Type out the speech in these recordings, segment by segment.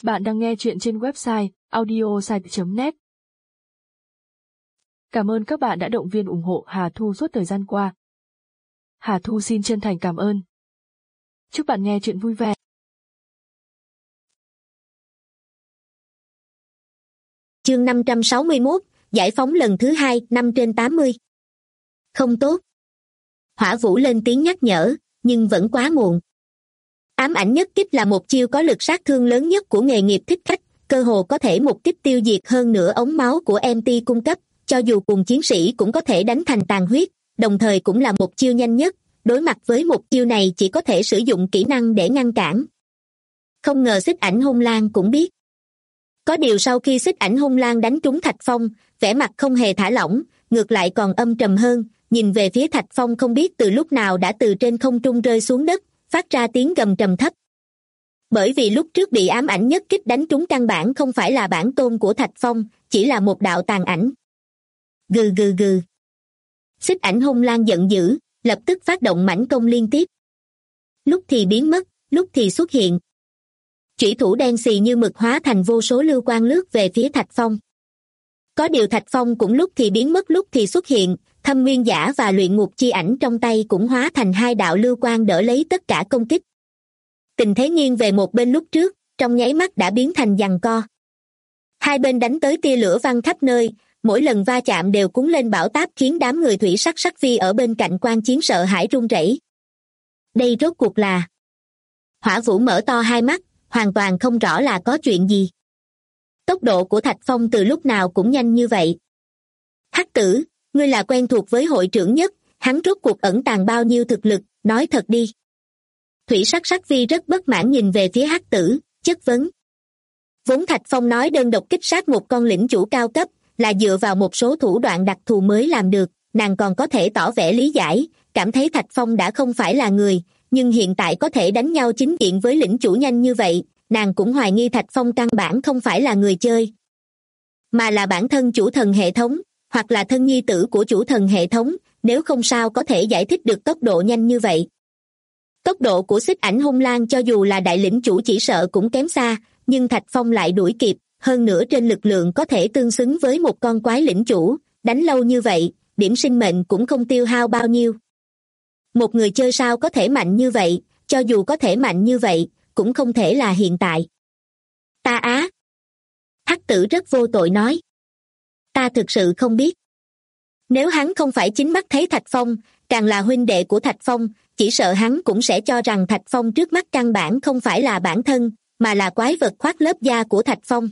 Bạn đang nghe chuyện trên website audiosite.net. Cảm ơn các bạn đã động viên ủng hộ Hà Thu suốt thời gian qua. Hà Thu xin chân thành cảm ơn. Chúc bạn nghe chuyện vui vẻ. Chương 561, giải phóng lần thứ 2, 5/80. Không tốt. Hỏa Vũ lên tiếng nhắc nhở, nhưng vẫn quá muộn. Ám ảnh nhất kích là một chiêu có lực sát thương lớn nhất của nghề nghiệp thích khách, cơ hồ có thể một kích tiêu diệt hơn nửa ống máu của MT cung cấp, cho dù cùng chiến sĩ cũng có thể đánh thành tàn huyết, đồng thời cũng là một chiêu nhanh nhất, đối mặt với một chiêu này chỉ có thể sử dụng kỹ năng để ngăn cản. Không ngờ Xích Ảnh Hung Lang cũng biết. Có điều sau khi Xích Ảnh Hung Lang đánh trúng Thạch Phong, vẻ mặt không hề thả lỏng, ngược lại còn âm trầm hơn, nhìn về phía Thạch Phong không biết từ lúc nào đã từ trên không trung rơi xuống đất, phát ra tiếng gầm trầm thấp. Bởi vì lúc trước bị ám ảnh nhất kích đánh trúng căn bản không phải là bản tôn của Thạch Phong, chỉ là một đạo tàn ảnh. Gừ gừ gừ. Xích Ảnh Hung Lang giận dữ, lập tức phát động mãnh công liên tiếp. Lúc thì biến mất, lúc thì xuất hiện. Chủy thủ đen xì như mực hóa thành vô số lưu quang lướt về phía Thạch Phong. Có điều Thạch Phong cũng lúc thì biến mất lúc thì xuất hiện, Thâm Nguyên Giả và Luyện Ngục Chi Ảnh trong tay cũng hóa thành hai đạo lưu quang đỡ lấy tất cả công kích. Tình thế nghiêng về một bên lúc trước, trong nháy mắt đã biến thành giằng co. Hai bên đánh tới tia lửa văng khắp nơi, mỗi lần va chạm đều cuốn lên bão táp khiến đám người thủy sắc sắc phi ở bên cạnh quan chiến sợ hãi run rẩy. Đây rốt cuộc là... Hỏa Vũ mở to hai mắt, hoàn toàn không rõ là có chuyện gì. Tốc độ của Thạch Phong từ lúc nào cũng nhanh như vậy. Hắc Tử, ngươi là quen thuộc với hội trưởng nhất, hắn rốt cuộc ẩn tàng bao nhiêu thực lực, nói thật đi. Thủy sắc sắc phi rất bất mãn nhìn về phía Hắc Tử, chất vấn. Vốn Thạch Phong nói đơn độc kích sát một con lĩnh chủ cao cấp là dựa vào một số thủ đoạn đặc thù mới làm được, nàng còn có thể tỏ vẻ lý giải, cảm thấy Thạch Phong đã không phải là người, nhưng hiện tại có thể đánh nhau chính diện với lĩnh chủ nhanh như vậy, nàng cũng hoài nghi Thạch Phong căn bản không phải là người chơi, mà là bản thân chủ thần hệ thống, hoặc là thân nhi tử của chủ thần hệ thống, nếu không sao có thể giải thích được tốc độ nhanh như vậy. Tốc độ của Xích Ảnh Hung Lang cho dù là đại lĩnh chủ chỉ sợ cũng kém xa, nhưng Thạch Phong lại đuổi kịp, hơn nữa trên lực lượng có thể tương xứng với một con quái lĩnh chủ, đánh lâu như vậy, điểm sinh mệnh cũng không tiêu hao bao nhiêu. Một người chơi sao có thể mạnh như vậy, cho dù có thể mạnh như vậy, cũng không thể là hiện tại. Ta á! Hắc Tử rất vô tội nói. Ta thực sự không biết. Nếu hắn không phải chính mắt thấy Thạch Phong, càng là huynh đệ của Thạch Phong, chỉ sợ hắn cũng sẽ cho rằng Thạch Phong trước mắt căn bản không phải là bản thân, mà là quái vật khoác lớp da của Thạch Phong.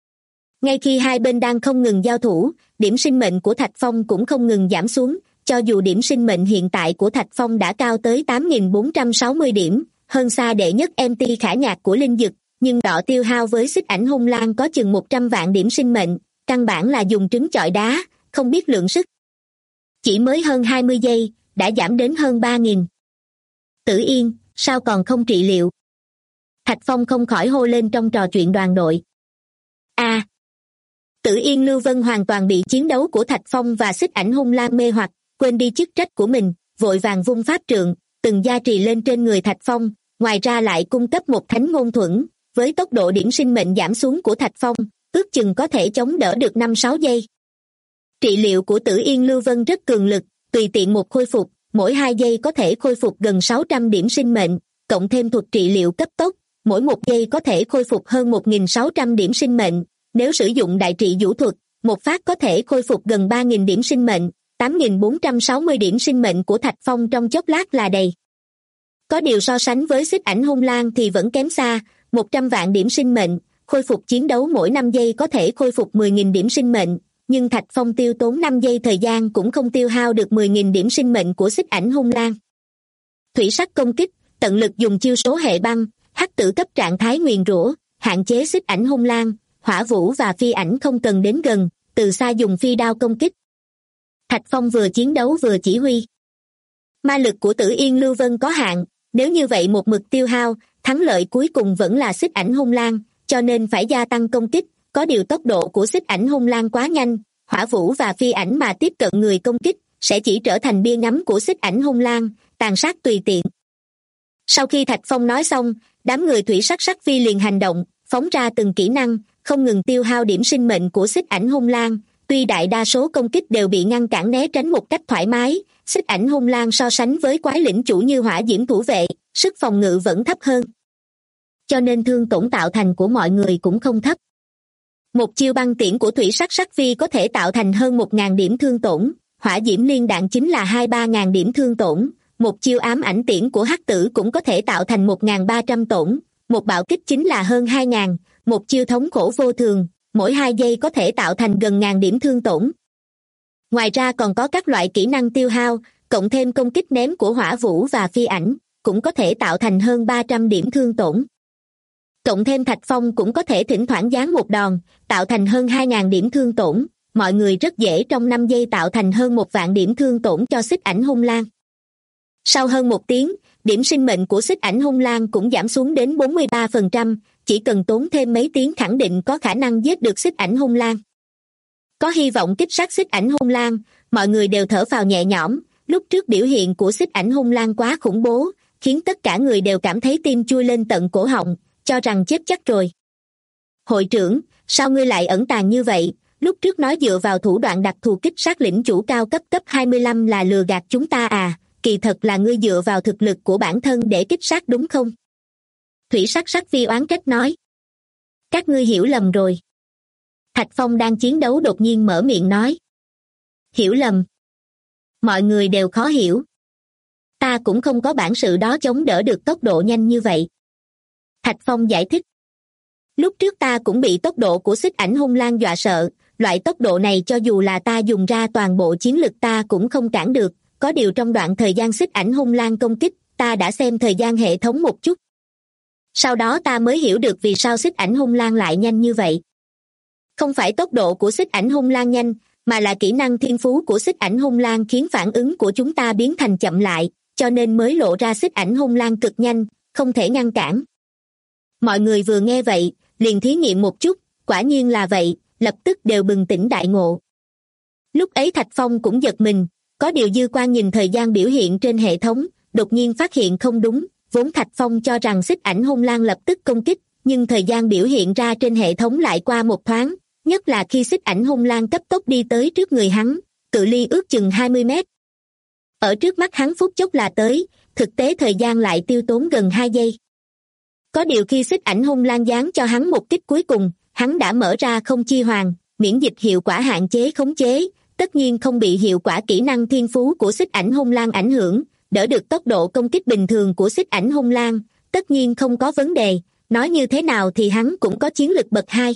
Ngay khi hai bên đang không ngừng giao thủ, điểm sinh mệnh của Thạch Phong cũng không ngừng giảm xuống, cho dù điểm sinh mệnh hiện tại của Thạch Phong đã cao tới 8.460 điểm, hơn xa đệ nhất MT Khả Nhạc của Linh Dực, nhưng đọ tiêu hao với Xích Ảnh Hung Lang có chừng 100 vạn điểm sinh mệnh, căn bản là dùng trứng chọi đá, không biết lượng sức. Chỉ mới hơn 20 giây, đã giảm đến hơn 3.000. Tử Yên, sao còn không trị liệu? Thạch Phong không khỏi hô lên trong trò chuyện đoàn đội. Tử Yên Lưu Vân hoàn toàn bị chiến đấu của Thạch Phong và Xích Ảnh Hung Lang mê hoặc, quên đi chức trách của mình, vội vàng vung pháp trượng, từng gia trì lên trên người Thạch Phong, ngoài ra lại cung cấp một thánh ngôn thuẫn, với tốc độ điểm sinh mệnh giảm xuống của Thạch Phong, ước chừng có thể chống đỡ được 5-6 giây. Trị liệu của Tử Yên Lưu Vân rất cường lực, tùy tiện một khôi phục, mỗi 2 giây có thể khôi phục gần 600 điểm sinh mệnh, cộng thêm thuật trị liệu cấp tốc, mỗi 1 giây có thể khôi phục hơn 1.600 điểm sinh mệnh, nếu sử dụng đại trị vũ thuật, một phát có thể khôi phục gần 3.000 điểm sinh mệnh, 8.460 điểm sinh mệnh của Thạch Phong trong chốc lát là đầy. Có điều so sánh với Xích Ảnh Hung Lang thì vẫn kém xa, 100 vạn điểm sinh mệnh, khôi phục chiến đấu mỗi 5 giây có thể khôi phục 10.000 điểm sinh mệnh, nhưng Thạch Phong tiêu tốn 5 giây thời gian cũng không tiêu hao được 10.000 điểm sinh mệnh của Xích Ảnh Hung Lang. Thủy sắc công kích, tận lực dùng chiêu số hệ băng, Hắc Tử cấp trạng thái nguyền rủa, hạn chế Xích Ảnh Hung Lang, Hỏa Vũ và Phi Ảnh không cần đến gần, từ xa dùng phi đao công kích. Thạch Phong vừa chiến đấu vừa chỉ huy. Ma lực của Tử Yên Lưu Vân có hạn, nếu như vậy một mực tiêu hao, thắng lợi cuối cùng vẫn là Xích Ảnh Hung Lang, cho nên phải gia tăng công kích, có điều tốc độ của Xích Ảnh Hung Lang quá nhanh, Hỏa Vũ và Phi Ảnh mà tiếp cận người công kích, sẽ chỉ trở thành bia ngắm của Xích Ảnh Hung Lang, tàn sát tùy tiện. Sau khi Thạch Phong nói xong, đám người thủy sắc sắc phi liền hành động, phóng ra từng kỹ năng, không ngừng tiêu hao điểm sinh mệnh của xích ảnh hung lang. Tuy đại đa số công kích đều bị ngăn cản né tránh một cách thoải mái, xích ảnh hung lang so sánh với quái lĩnh chủ như hỏa diễm thủ vệ, sức phòng ngự vẫn thấp hơn. Cho nên thương tổn tạo thành của mọi người cũng không thấp. Một chiêu băng tiễn của thủy sắc sắc phi có thể tạo thành hơn 1.000 điểm thương tổn, hỏa diễm liên đạn chính là 2-3 ngàn điểm thương tổn, một chiêu ám ảnh tiễn của hắc tử cũng có thể tạo thành 1.300 tổn, một bạo kích chính là hơn 2.000, một chiêu thống khổ vô thường, mỗi 2 giây có thể tạo thành gần 1.000 điểm thương tổn. Ngoài ra còn có các loại kỹ năng tiêu hao, cộng thêm công kích ném của hỏa vũ và phi ảnh, cũng có thể tạo thành hơn 300 điểm thương tổn. Cộng thêm Thạch Phong cũng có thể thỉnh thoảng giáng một đòn, tạo thành hơn 2.000 điểm thương tổn, mọi người rất dễ trong 5 giây tạo thành hơn 1 vạn điểm thương tổn cho xích ảnh hung lang. Sau hơn 1 tiếng, điểm sinh mệnh của xích ảnh hung lang cũng giảm xuống đến 43%, chỉ cần tốn thêm mấy tiếng khẳng định có khả năng giết được xích ảnh hung lang. Có hy vọng kích sát xích ảnh hung lang, mọi người đều thở phào nhẹ nhõm, lúc trước biểu hiện của xích ảnh hung lang quá khủng bố, khiến tất cả người đều cảm thấy tim chui lên tận cổ họng, cho rằng chết chắc rồi. Hội trưởng, sao ngươi lại ẩn tàng như vậy? Lúc trước nói dựa vào thủ đoạn đặc thù kích sát lĩnh chủ cao cấp 25 là lừa gạt chúng ta à, kỳ thật là ngươi dựa vào thực lực của bản thân để kích sát đúng không? Thủy sắc sắc phi oán trách nói. Các ngươi hiểu lầm rồi. Thạch Phong đang chiến đấu đột nhiên mở miệng nói. Hiểu lầm. Mọi người đều khó hiểu. Ta cũng không có bản sự đó chống đỡ được tốc độ nhanh như vậy. Thạch Phong giải thích. Lúc trước ta cũng bị tốc độ của xích ảnh hung lang dọa sợ, loại tốc độ này cho dù là ta dùng ra toàn bộ chiến lực ta cũng không cản được, có điều trong đoạn thời gian xích ảnh hung lang công kích, ta đã xem thời gian hệ thống một chút. Sau đó ta mới hiểu được vì sao xích ảnh hung lang lại nhanh như vậy. Không phải tốc độ của xích ảnh hung lang nhanh, mà là kỹ năng thiên phú của xích ảnh hung lang khiến phản ứng của chúng ta biến thành chậm lại, cho nên mới lộ ra xích ảnh hung lang cực nhanh, không thể ngăn cản. Mọi người vừa nghe vậy, liền thí nghiệm một chút, quả nhiên là vậy, lập tức đều bừng tỉnh đại ngộ. Lúc ấy Thạch Phong cũng giật mình, có điều dư quan nhìn thời gian biểu hiện trên hệ thống, đột nhiên phát hiện không đúng, vốn Thạch Phong cho rằng xích ảnh hung lang lập tức công kích, nhưng thời gian biểu hiện ra trên hệ thống lại qua một thoáng, nhất là khi xích ảnh hung lang cấp tốc đi tới trước người hắn, cự ly ước chừng 20 mét. Ở trước mắt hắn phút chốc là tới, thực tế thời gian lại tiêu tốn gần 2 giây. Có điều khi xích ảnh hung lang giáng cho hắn một kích cuối cùng, hắn đã mở ra không chi hoàn, miễn dịch hiệu quả hạn chế khống chế, tất nhiên không bị hiệu quả kỹ năng thiên phú của xích ảnh hung lang ảnh hưởng, đỡ được tốc độ công kích bình thường của xích ảnh hung lang, tất nhiên không có vấn đề, nói như thế nào thì hắn cũng có chiến lực bậc 2.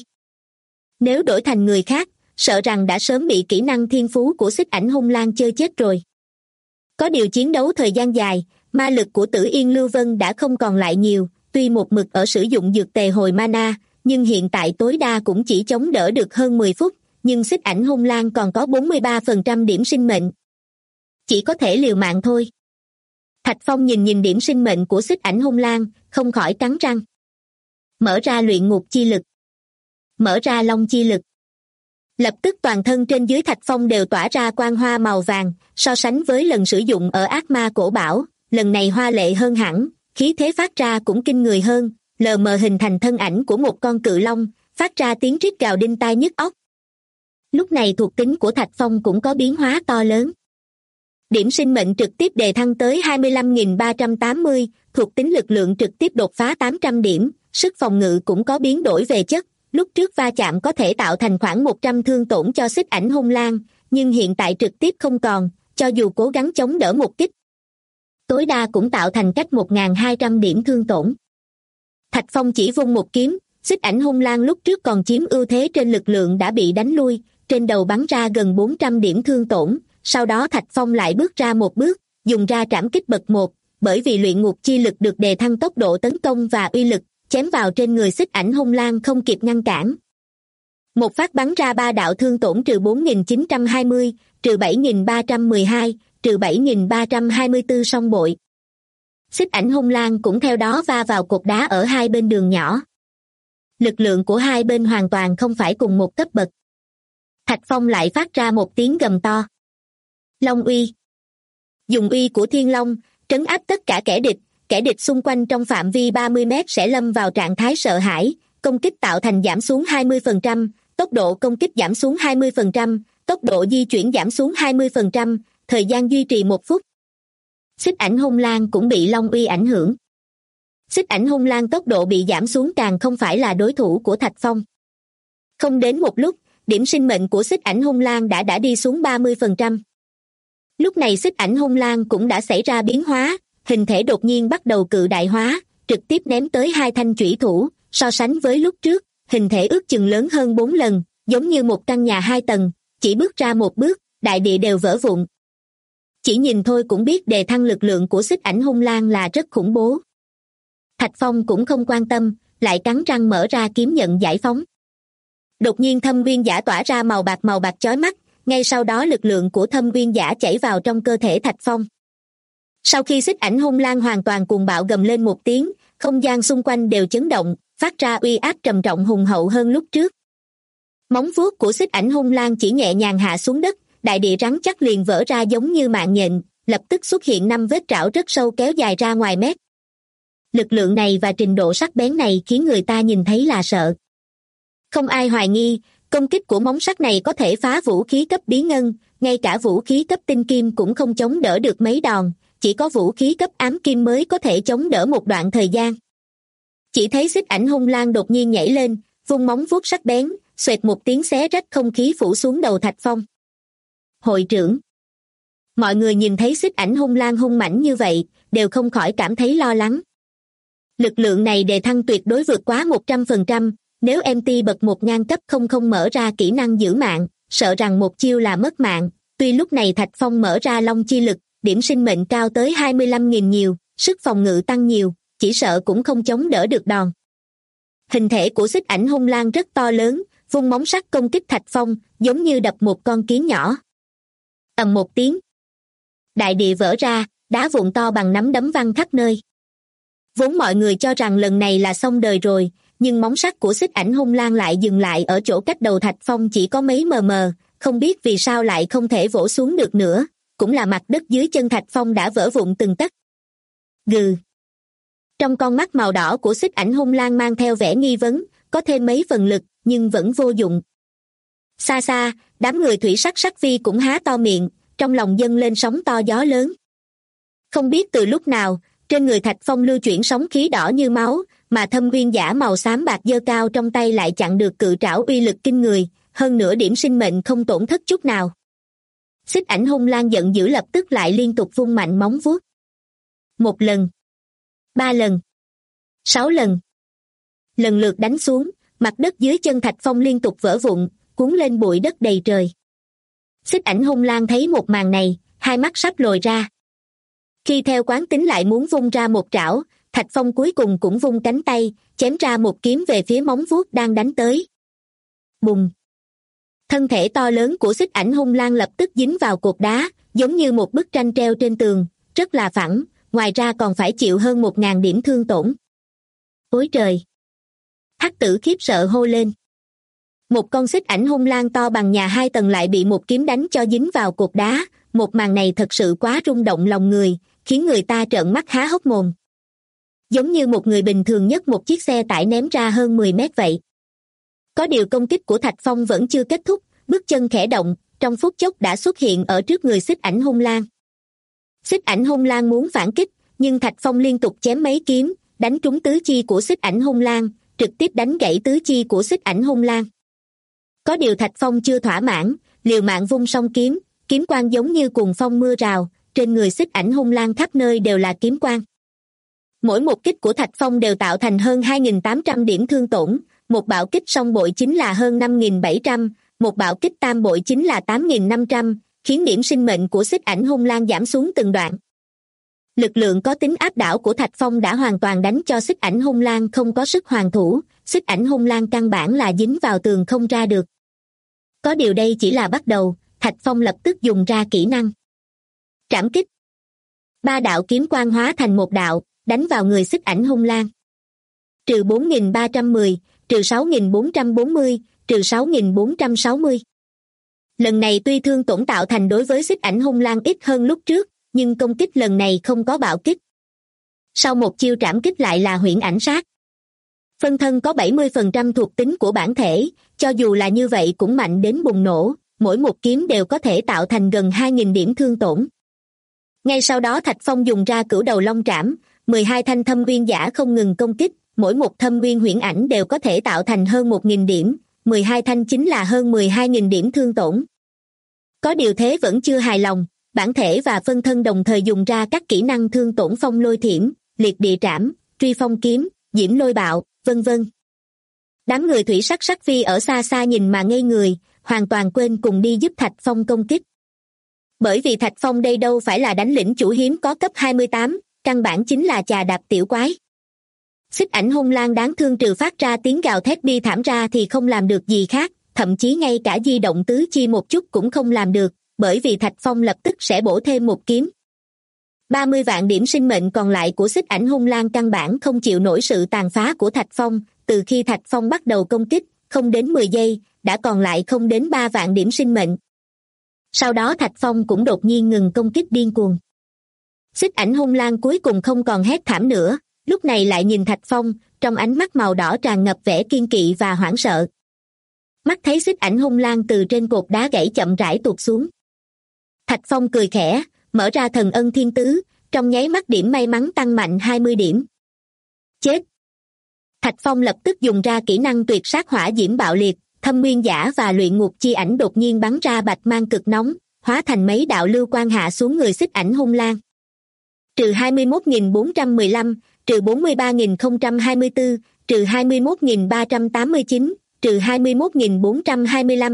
Nếu đổi thành người khác, sợ rằng đã sớm bị kỹ năng thiên phú của xích ảnh hung lang chơi chết rồi. Có điều chiến đấu thời gian dài, ma lực của Tử Yên Lưu Vân đã không còn lại nhiều, tuy một mực ở sử dụng dược tề hồi mana, nhưng hiện tại tối đa cũng chỉ chống đỡ được hơn 10 phút, nhưng xích ảnh hung lang còn có 43% điểm sinh mệnh. Chỉ có thể liều mạng thôi. Thạch Phong nhìn điểm sinh mệnh của xích ảnh hung lang, không khỏi cắn răng. Mở ra luyện ngục chi lực. Mở ra long chi lực. Lập tức toàn thân trên dưới Thạch Phong đều tỏa ra quang hoa màu vàng, so sánh với lần sử dụng ở ác ma cổ bảo, lần này hoa lệ hơn hẳn, khí thế phát ra cũng kinh người hơn, lờ mờ hình thành thân ảnh của một con cự long, phát ra tiếng rít gào đinh tai nhức óc. Lúc này thuộc tính của Thạch Phong cũng có biến hóa to lớn. Điểm sinh mệnh trực tiếp đề thăng tới 25.380, thuộc tính lực lượng trực tiếp đột phá 800 điểm, sức phòng ngự cũng có biến đổi về chất, lúc trước va chạm có thể tạo thành khoảng 100 thương tổn cho xích ảnh hung lang, nhưng hiện tại trực tiếp không còn, cho dù cố gắng chống đỡ một kích. Tối đa cũng tạo thành cách 1.200 điểm thương tổn. Thạch Phong chỉ vung một kiếm, xích ảnh hung lang lúc trước còn chiếm ưu thế trên lực lượng đã bị đánh lui, trên đầu bắn ra gần 400 điểm thương tổn, sau đó Thạch Phong lại bước ra một bước, dùng ra trảm kích bậc 1, bởi vì luyện ngục chi lực được đề thăng tốc độ tấn công và uy lực, chém vào trên người xích ảnh hung lang không kịp ngăn cản. Một phát bắn ra 3 đạo thương tổn trừ 4.920, trừ 7.312, trừ 7.324 song bội. Xích ảnh hung lang cũng theo đó va vào cột đá ở hai bên đường nhỏ. Lực lượng của hai bên hoàn toàn không phải cùng một cấp bậc. Thạch Phong lại phát ra một tiếng gầm to. Long uy. Dùng uy của Thiên Long, trấn áp tất cả kẻ địch xung quanh trong phạm vi 30 mét sẽ lâm vào trạng thái sợ hãi, công kích tạo thành giảm xuống 20%, tốc độ công kích giảm xuống 20%, tốc độ di chuyển giảm xuống 20%, thời gian duy trì 1 phút. Xích ảnh hung lang cũng bị Long Uy ảnh hưởng. Xích ảnh hung lang tốc độ bị giảm xuống càng không phải là đối thủ của Thạch Phong. Không đến một lúc, điểm sinh mệnh của xích ảnh hung lang đã đi xuống 30%. Lúc này xích ảnh hung lang cũng đã xảy ra biến hóa, hình thể đột nhiên bắt đầu cự đại hóa, trực tiếp ném tới 2 thanh chủy thủ, so sánh với lúc trước, hình thể ước chừng lớn hơn 4 lần, giống như một căn nhà 2 tầng, chỉ bước ra một bước, đại địa đều vỡ vụn. Chỉ nhìn thôi cũng biết đề thăng lực lượng của xích ảnh hung lang là rất khủng bố. Thạch Phong cũng không quan tâm, lại cắn răng mở ra kiếm nhận giải phóng. Đột nhiên thâm uyên giả tỏa ra màu bạc chói mắt, ngay sau đó lực lượng của thâm uyên giả chảy vào trong cơ thể Thạch Phong. Sau khi xích ảnh hung lang hoàn toàn cuồng bạo gầm lên một tiếng, không gian xung quanh đều chấn động, phát ra uy áp trầm trọng hùng hậu hơn lúc trước. Móng vuốt của xích ảnh hung lang chỉ nhẹ nhàng hạ xuống đất, đại địa rắn chắc liền vỡ ra giống như mạng nhện, lập tức xuất hiện 5 vết trảo rất sâu kéo dài ra ngoài mét. Lực lượng này và trình độ sắc bén này khiến người ta nhìn thấy là sợ. Không ai hoài nghi, công kích của móng sắt này có thể phá vũ khí cấp bí ngân, ngay cả vũ khí cấp tinh kim cũng không chống đỡ được mấy đòn, chỉ có vũ khí cấp ám kim mới có thể chống đỡ một đoạn thời gian. Chỉ thấy xích ảnh hung lang đột nhiên nhảy lên, vung móng vuốt sắc bén, xoẹt một tiếng xé rách không khí phủ xuống đầu Thạch Phong. Hội trưởng. Mọi người nhìn thấy xích ảnh hung lang hung mãnh như vậy, đều không khỏi cảm thấy lo lắng. Lực lượng này đề thăng tuyệt đối vượt quá 100%, nếu MT bậc 1 ngang cấp không mở ra kỹ năng giữ mạng, sợ rằng một chiêu là mất mạng. Tuy lúc này Thạch Phong mở ra long chi lực, điểm sinh mệnh cao tới 25.000 nhiều, sức phòng ngự tăng nhiều, chỉ sợ cũng không chống đỡ được đòn. Hình thể của xích ảnh hung lang rất to lớn, vung móng sắt công kích Thạch Phong, giống như đập một con kiến nhỏ. Ầm một tiếng. Đại địa vỡ ra, đá vụn to bằng nắm đấm văng khắp nơi. Vốn mọi người cho rằng lần này là xong đời rồi, nhưng móng sắt của xích ảnh hung lang lại dừng lại ở chỗ cách đầu Thạch Phong chỉ có mấy mm, không biết vì sao lại không thể vỗ xuống được nữa, cũng là mặt đất dưới chân Thạch Phong đã vỡ vụn từng tấc. Gừ. Trong con mắt màu đỏ của xích ảnh hung lang mang theo vẻ nghi vấn, có thêm mấy phần lực, nhưng vẫn vô dụng. Xa xa, đám người thủy sắc sắc phi cũng há to miệng, trong lòng dâng lên sóng to gió lớn. Không biết từ lúc nào, trên người Thạch Phong lưu chuyển sóng khí đỏ như máu, mà thâm uyên giả màu xám bạc giơ cao trong tay lại chặn được cự trảo uy lực kinh người, hơn nữa điểm sinh mệnh không tổn thất chút nào. Xích ảnh hung lang giận dữ lập tức lại liên tục vung mạnh móng vuốt. 1 lần, 3 lần, 6 lần. Lần lượt đánh xuống, mặt đất dưới chân Thạch Phong liên tục vỡ vụn, cuốn lên bụi đất đầy trời. Xích ảnh hung lang thấy một màn này, hai mắt sắp lồi ra. Khi theo quán tính lại muốn vung ra một trảo, Thạch Phong cuối cùng cũng vung cánh tay, chém ra một kiếm về phía móng vuốt đang đánh tới. Bùng! Thân thể to lớn của xích ảnh hung lang lập tức dính vào cột đá, giống như một bức tranh treo trên tường, rất là phẳng, ngoài ra còn phải chịu hơn 1.000 điểm thương tổn. Ôi trời! Hắc Tử khiếp sợ hô lên. Một con xích ảnh hung lang to bằng nhà 2 tầng lại bị một kiếm đánh cho dính vào cột đá, một màn này thật sự quá rung động lòng người, khiến người ta trợn mắt há hốc mồm. Giống như một người bình thường nhấc một chiếc xe tải ném ra hơn 10 mét vậy. Có điều công kích của Thạch Phong vẫn chưa kết thúc, bước chân khẽ động, trong phút chốc đã xuất hiện ở trước người xích ảnh hung lang. Xích ảnh hung lang muốn phản kích, nhưng Thạch Phong liên tục chém mấy kiếm, đánh trúng tứ chi của xích ảnh hung lang, trực tiếp đánh gãy tứ chi của xích ảnh hung lang. Có điều Thạch Phong chưa thỏa mãn, liều mạng vung song kiếm, kiếm quang giống như cuồng phong mưa rào, trên người xích ảnh hung lang khắp nơi đều là kiếm quang. Mỗi một kích của Thạch Phong đều tạo thành hơn 2.800 điểm thương tổn, một bạo kích song bội chính là hơn 5.700, một bạo kích tam bội chính là 8.500, khiến điểm sinh mệnh của xích ảnh hung lang giảm xuống từng đoạn. Lực lượng có tính áp đảo của Thạch Phong đã hoàn toàn đánh cho xích ảnh hung lang không có sức hoàn thủ, xích ảnh hung lang căn bản là dính vào tường không ra được. Có điều đây chỉ là bắt đầu, Thạch Phong lập tức dùng ra kỹ năng trảm kích. 3 đạo kiếm quang hóa thành một đạo, đánh vào người xích ảnh hung lang. Trừ 4.310, trừ 6.440, trừ 6.460. Lần này tuy thương tổn tạo thành đối với xích ảnh hung lang ít hơn lúc trước, nhưng công kích lần này không có bạo kích. Sau một chiêu trảm kích lại là huyễn ảnh sát. Phân thân có 70% thuộc tính của bản thể, cho dù là như vậy cũng mạnh đến bùng nổ, mỗi một kiếm đều có thể tạo thành gần 2.000 điểm thương tổn. Ngay sau đó Thạch Phong dùng ra cửu đầu long trảm, 12 thanh thâm uyên giả không ngừng công kích, mỗi một thâm uyên huyễn ảnh đều có thể tạo thành hơn 1.000 điểm, 12 thanh chính là hơn 12.000 điểm thương tổn. Có điều thế vẫn chưa hài lòng, bản thể và phân thân đồng thời dùng ra các kỹ năng thương tổn phong lôi thiểm, liệt địa trảm, truy phong kiếm, diễm lôi bạo, vân vân. Đám người thủy sắc sắc phi ở xa xa nhìn mà ngây người, hoàn toàn quên cùng đi giúp Thạch Phong công kích. Bởi vì Thạch Phong đây đâu phải là đánh lĩnh chủ hiếm có cấp 28, căn bản chính là chà đạp tiểu quái. Xích ảnh hung lang đáng thương trừ phát ra tiếng gào thét bi thảm ra thì không làm được gì khác, thậm chí ngay cả di động tứ chi một chút cũng không làm được, bởi vì Thạch Phong lập tức sẽ bổ thêm một kiếm. 30 vạn điểm sinh mệnh còn lại của xích ảnh hung lang căn bản không chịu nổi sự tàn phá của Thạch Phong, từ khi Thạch Phong bắt đầu công kích, không đến 10 giây, đã còn lại không đến 3 vạn điểm sinh mệnh. Sau đó Thạch Phong cũng đột nhiên ngừng công kích điên cuồng. Xích ảnh hung lang cuối cùng không còn hét thảm nữa, lúc này lại nhìn Thạch Phong, trong ánh mắt màu đỏ tràn ngập vẻ kiên kỵ và hoảng sợ. Mắt thấy xích ảnh hung lang từ trên cột đá gãy chậm rãi tuột xuống. Thạch Phong cười khẽ, mở ra thần ân thiên tứ, trong nháy mắt điểm may mắn tăng mạnh 20 điểm. Chết! Thạch Phong lập tức dùng ra kỹ năng tuyệt sát hỏa diễm bạo liệt, thâm nguyên giả và luyện ngục chi ảnh đột nhiên bắn ra bạch mang cực nóng, hóa thành mấy đạo lưu quang hạ xuống người xích ảnh hung lang. Trừ 21.415, trừ 43.024, trừ 21.389, trừ 21.425.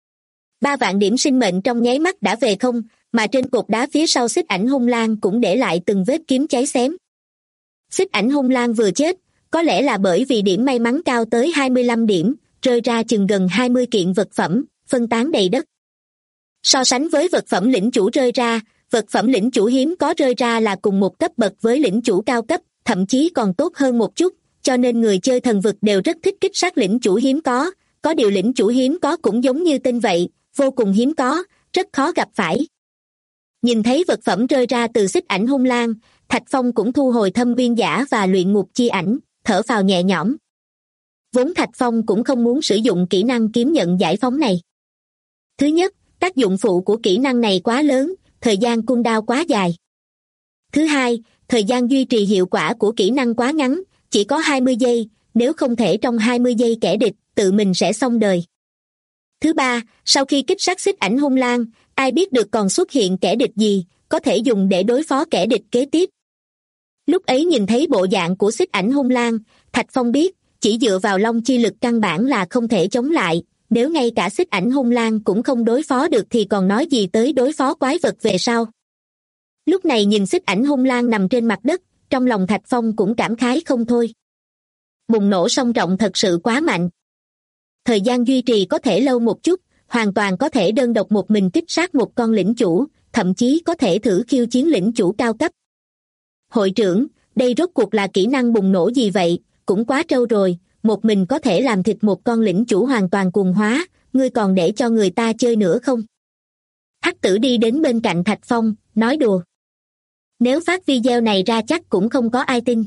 3 vạn điểm sinh mệnh trong nháy mắt đã về không, mà trên cột đá phía sau xích ảnh hung lang cũng để lại từng vết kiếm cháy xém. Xích ảnh hung lang vừa chết, có lẽ là bởi vì điểm may mắn cao tới 25 điểm, rơi ra chừng gần 20 kiện vật phẩm, phân tán đầy đất. So sánh với vật phẩm lĩnh chủ rơi ra, vật phẩm lĩnh chủ hiếm có rơi ra là cùng một cấp bậc với lĩnh chủ cao cấp, thậm chí còn tốt hơn một chút, cho nên người chơi thần vực đều rất thích kích sát lĩnh chủ hiếm có điều lĩnh chủ hiếm có cũng giống như tên vậy, vô cùng hiếm có, rất khó gặp phải. Nhìn thấy vật phẩm rơi ra từ xích ảnh hung lang, Thạch Phong cũng thu hồi thâm uyên giả và luyện ngục chi ảnh, thở phào nhẹ nhõm. Vốn Thạch Phong cũng không muốn sử dụng kỹ năng kiếm nhận giải phóng này. Thứ nhất, tác dụng phụ của kỹ năng này quá lớn, thời gian cooldown quá dài. Thứ hai, thời gian duy trì hiệu quả của kỹ năng quá ngắn, chỉ có 20 giây, nếu không thể trong 20 giây kẻ địch, tự mình sẽ xong đời. Thứ ba, sau khi kích sát xích ảnh hung lang, ai biết được còn xuất hiện kẻ địch gì, có thể dùng để đối phó kẻ địch kế tiếp. Lúc ấy nhìn thấy bộ dạng của xích ảnh hung lang, Thạch Phong biết, chỉ dựa vào long chi lực căn bản là không thể chống lại, nếu ngay cả xích ảnh hung lang cũng không đối phó được thì còn nói gì tới đối phó quái vật về sau. Lúc này nhìn xích ảnh hung lang nằm trên mặt đất, trong lòng Thạch Phong cũng cảm khái không thôi. Bùng nổ song trọng thật sự quá mạnh. Thời gian duy trì có thể lâu một chút, hoàn toàn có thể đơn độc một mình kích sát một con lĩnh chủ, thậm chí có thể thử khiêu chiến lĩnh chủ cao cấp. Hội trưởng, đây rốt cuộc là kỹ năng bùng nổ gì vậy, cũng quá trâu rồi, một mình có thể làm thịt một con lĩnh chủ hoàn toàn cuồng hóa, ngươi còn để cho người ta chơi nữa không? Hắc Tử đi đến bên cạnh Thạch Phong, nói đùa. Nếu phát video này ra chắc cũng không có ai tin.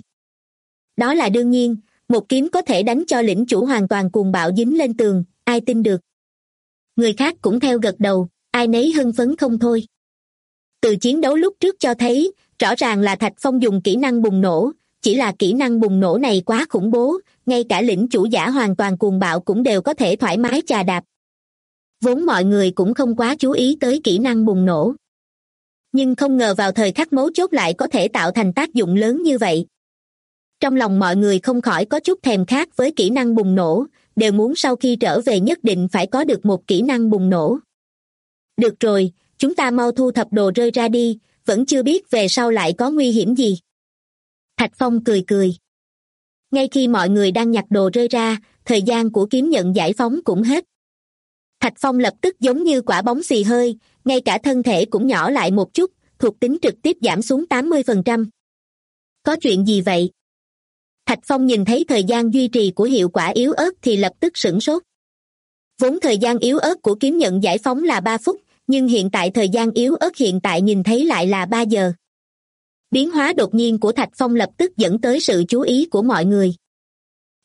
Đó là đương nhiên, một kiếm có thể đánh cho lĩnh chủ hoàn toàn cuồng bạo dính lên tường, ai tin được. Người khác cũng theo gật đầu, ai nấy hưng phấn không thôi. Từ chiến đấu lúc trước cho thấy, rõ ràng là Thạch Phong dùng kỹ năng bùng nổ, chỉ là kỹ năng bùng nổ này quá khủng bố, ngay cả lĩnh chủ giả hoàn toàn cuồng bạo cũng đều có thể thoải mái chà đạp. Vốn mọi người cũng không quá chú ý tới kỹ năng bùng nổ. Nhưng không ngờ vào thời khắc mấu chốt lại có thể tạo thành tác dụng lớn như vậy. Trong lòng mọi người không khỏi có chút thèm khát với kỹ năng bùng nổ, đều muốn sau khi trở về nhất định phải có được một kỹ năng bùng nổ. Được rồi, chúng ta mau thu thập đồ rơi ra đi, vẫn chưa biết về sau lại có nguy hiểm gì. Thạch Phong cười cười. Ngay khi mọi người đang nhặt đồ rơi ra, thời gian của kiếm nhận giải phóng cũng hết. Thạch Phong lập tức giống như quả bóng xì hơi, ngay cả thân thể cũng nhỏ lại một chút, thuộc tính trực tiếp giảm xuống 80%. Có chuyện gì vậy? Thạch Phong nhìn thấy thời gian duy trì của hiệu quả yếu ớt thì lập tức sửng sốt. Vốn thời gian yếu ớt của kiếm nhận giải phóng là 3 phút, nhưng hiện tại thời gian yếu ớt hiện tại nhìn thấy lại là 3 giờ. Biến hóa đột nhiên của Thạch Phong lập tức dẫn tới sự chú ý của mọi người.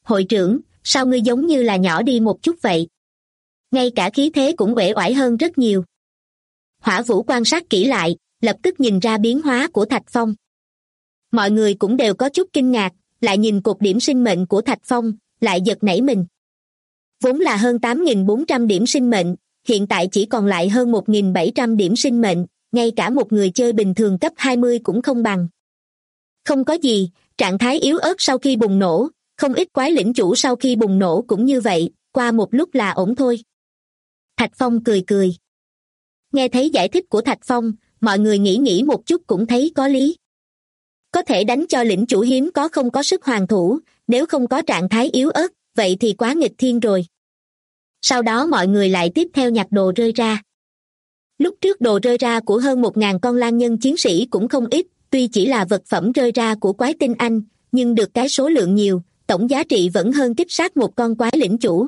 Hội trưởng, sao ngươi giống như là nhỏ đi một chút vậy? Ngay cả khí thế cũng uể oải hơn rất nhiều. Hỏa Vũ quan sát kỹ lại, lập tức nhìn ra biến hóa của Thạch Phong. Mọi người cũng đều có chút kinh ngạc, lại nhìn cột điểm sinh mệnh của Thạch Phong, lại giật nảy mình. Vốn là hơn 8.400 điểm sinh mệnh, hiện tại chỉ còn lại hơn 1.700 điểm sinh mệnh, ngay cả một người chơi bình thường cấp 20 cũng không bằng. Không có gì, trạng thái yếu ớt sau khi bùng nổ, không ít quái lĩnh chủ sau khi bùng nổ cũng như vậy, qua một lúc là ổn thôi. Thạch Phong cười cười. Nghe thấy giải thích của Thạch Phong, mọi người nghĩ một chút cũng thấy có lý. Có thể đánh cho lĩnh chủ hiếm có không có sức hoàn thủ, nếu không có trạng thái yếu ớt, vậy thì quá nghịch thiên rồi. Sau đó mọi người lại tiếp theo nhặt đồ rơi ra. Lúc trước đồ rơi ra của hơn 1.000 con lang nhân chiến sĩ cũng không ít, tuy chỉ là vật phẩm rơi ra của quái tinh anh, nhưng được cái số lượng nhiều, tổng giá trị vẫn hơn kích sát một con quái lĩnh chủ.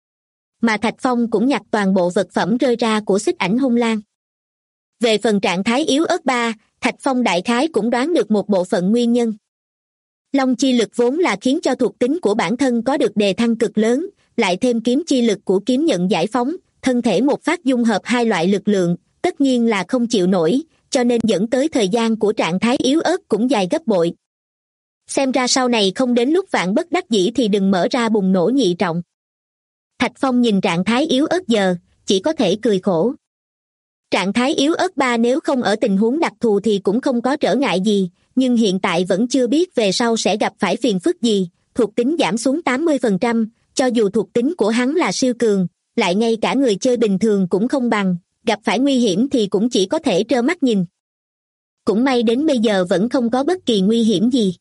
Mà Thạch Phong cũng nhặt toàn bộ vật phẩm rơi ra của xích ảnh hung lang. Về phần trạng thái yếu ớt 3, Thạch Phong đại khái cũng đoán được một bộ phận nguyên nhân. Long chi lực vốn là khiến cho thuộc tính của bản thân có được đề thăng cực lớn, lại thêm kiếm chi lực của kiếm nhận giải phóng, thân thể một phát dung hợp hai loại lực lượng, tất nhiên là không chịu nổi, cho nên dẫn tới thời gian của trạng thái yếu ớt cũng dài gấp bội. Xem ra sau này không đến lúc vạn bất đắc dĩ thì đừng mở ra bùng nổ nhị trọng. Thạch Phong nhìn trạng thái yếu ớt giờ, chỉ có thể cười khổ. Trạng thái yếu ớt 3 nếu không ở tình huống đặc thù thì cũng không có trở ngại gì, nhưng hiện tại vẫn chưa biết về sau sẽ gặp phải phiền phức gì, thuộc tính giảm xuống 80%, cho dù thuộc tính của hắn là siêu cường, lại ngay cả người chơi bình thường cũng không bằng, gặp phải nguy hiểm thì cũng chỉ có thể trơ mắt nhìn. Cũng may đến bây giờ vẫn không có bất kỳ nguy hiểm gì.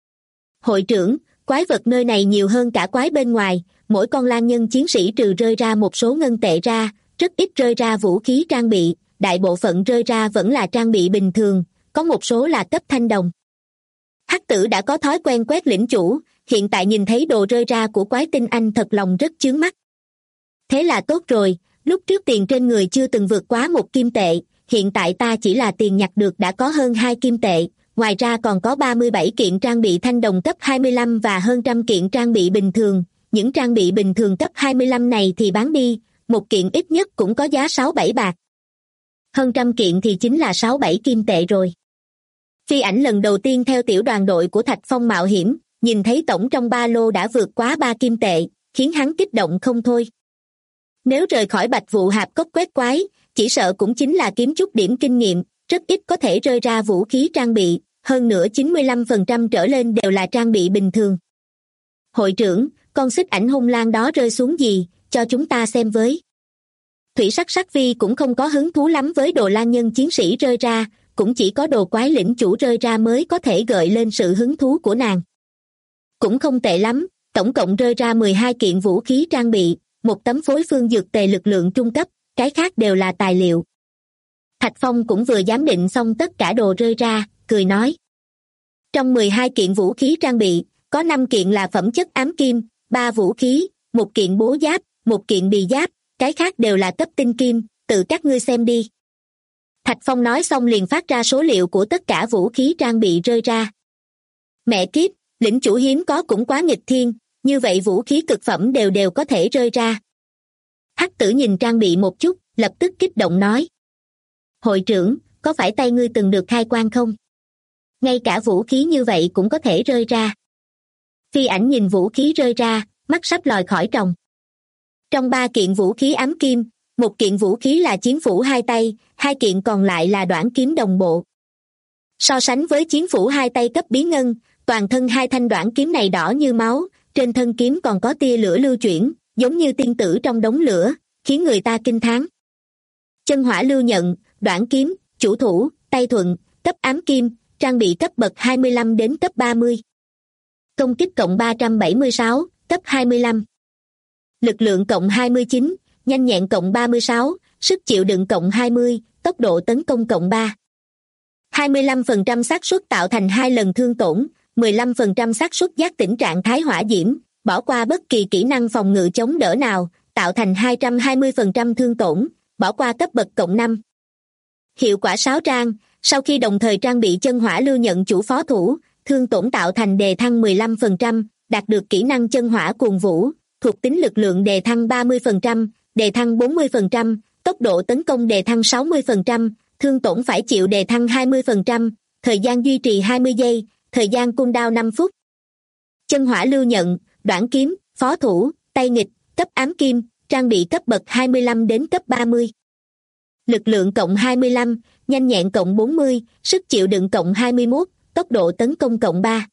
Hội trưởng, quái vật nơi này nhiều hơn cả quái bên ngoài, mỗi con lang nhân chiến sĩ trừ rơi ra một số ngân tệ ra, rất ít rơi ra vũ khí trang bị, đại bộ phận rơi ra vẫn là trang bị bình thường, có một số là cấp thanh đồng. Hắc Tử đã có thói quen quét lĩnh chủ, hiện tại nhìn thấy đồ rơi ra của quái tinh anh thật lòng rất chướng mắt. Thế là tốt rồi, lúc trước tiền trên người chưa từng vượt quá 1 kim tệ, hiện tại ta chỉ là tiền nhặt được đã có hơn 2 kim tệ, ngoài ra còn có 37 kiện trang bị thanh đồng cấp 25 và hơn 100 kiện trang bị bình thường. Những trang bị bình thường cấp 25 này thì bán đi, một kiện ít nhất cũng có giá 6-7 bạc. Hơn 100 kiện thì chính là 6-7 kim tệ rồi. Phi Ảnh lần đầu tiên theo tiểu đoàn đội của Thạch Phong mạo hiểm, nhìn thấy tổng trong ba lô đã vượt quá 3 kim tệ, khiến hắn kích động không thôi. Nếu rời khỏi Bạch Vụ Hạp Cốc quét quái, chỉ sợ cũng chính là kiếm chút điểm kinh nghiệm, rất ít có thể rơi ra vũ khí trang bị, hơn nữa 95% trở lên đều là trang bị bình thường. Hội trưởng, con xích ảnh hung lang đó rơi xuống gì, cho chúng ta xem với. Thủy Sắc Sắc Vi cũng không có hứng thú lắm với đồ lang nhân chiến sĩ rơi ra, cũng chỉ có đồ quái lĩnh chủ rơi ra mới có thể gợi lên sự hứng thú của nàng. Cũng không tệ lắm, tổng cộng rơi ra 12 kiện vũ khí trang bị, một tấm phối phương dược tề lực lượng trung cấp, cái khác đều là tài liệu. Thạch Phong cũng vừa giám định xong tất cả đồ rơi ra, cười nói. Trong 12 kiện vũ khí trang bị, có 5 kiện là phẩm chất ám kim, 3 vũ khí, 1 kiện bố giáp, 1 kiện bì giáp, cái khác đều là cấp tinh kim, tự các ngươi xem đi. Thạch Phong nói xong liền phát ra số liệu của tất cả vũ khí trang bị rơi ra. Mẹ kiếp, lĩnh chủ hiếm có cũng quá nghịch thiên, như vậy vũ khí cực phẩm đều có thể rơi ra. Hắc Tử nhìn trang bị một chút, lập tức kích động nói. Hội trưởng, có phải tay ngươi từng được khai quang không? Ngay cả vũ khí như vậy cũng có thể rơi ra. Phi Ảnh nhìn vũ khí rơi ra, mắt sắp lòi khỏi tròng. Trong 3 kiện vũ khí ám kim, 1 kiện vũ khí là chiến phủ 2 tay, 2 kiện còn lại là đoản kiếm đồng bộ. So sánh với chiến phủ 2 tay cấp bí ngân, toàn thân 2 thanh đoản kiếm này đỏ như máu, trên thân kiếm còn có tia lửa lưu chuyển, giống như tiên tử trong đống lửa, khiến người ta kinh thán. Chân hỏa lưu nhận, đoản kiếm, chủ thủ, tay thuận, cấp ám kim, trang bị cấp bậc 25 đến cấp 30. Công kích cộng 376, cấp 25. Lực lượng cộng 29, nhanh nhẹn cộng 36, sức chịu đựng cộng 20, tốc độ tấn công cộng 3. 25% xác suất tạo thành 2 lần thương tổn, 15% xác suất giác tỉnh trạng thái hỏa diễm, bỏ qua bất kỳ kỹ năng phòng ngự chống đỡ nào, tạo thành 220% thương tổn, bỏ qua cấp bậc cộng 5. Hiệu quả 6 trang, sau khi đồng thời trang bị chân hỏa lưu nhận chủ phó thủ, thương tổn tạo thành đề thăng 15%, đạt được kỹ năng chân hỏa cuồng vũ, thuộc tính lực lượng đề thăng 30%, đề thăng 40%, tốc độ tấn công đề thăng 60%, thương tổn phải chịu đề thăng 20%, thời gian duy trì 20 giây, thời gian cooldown 5 phút. Chân hỏa lưu nhận, đoạn kiếm, phó thủ, tay nghịch, cấp ám kim, trang bị cấp bậc 25 đến cấp 30. Lực lượng cộng 25, nhanh nhẹn cộng 40, sức chịu đựng cộng 21, tốc độ tấn công cộng 3.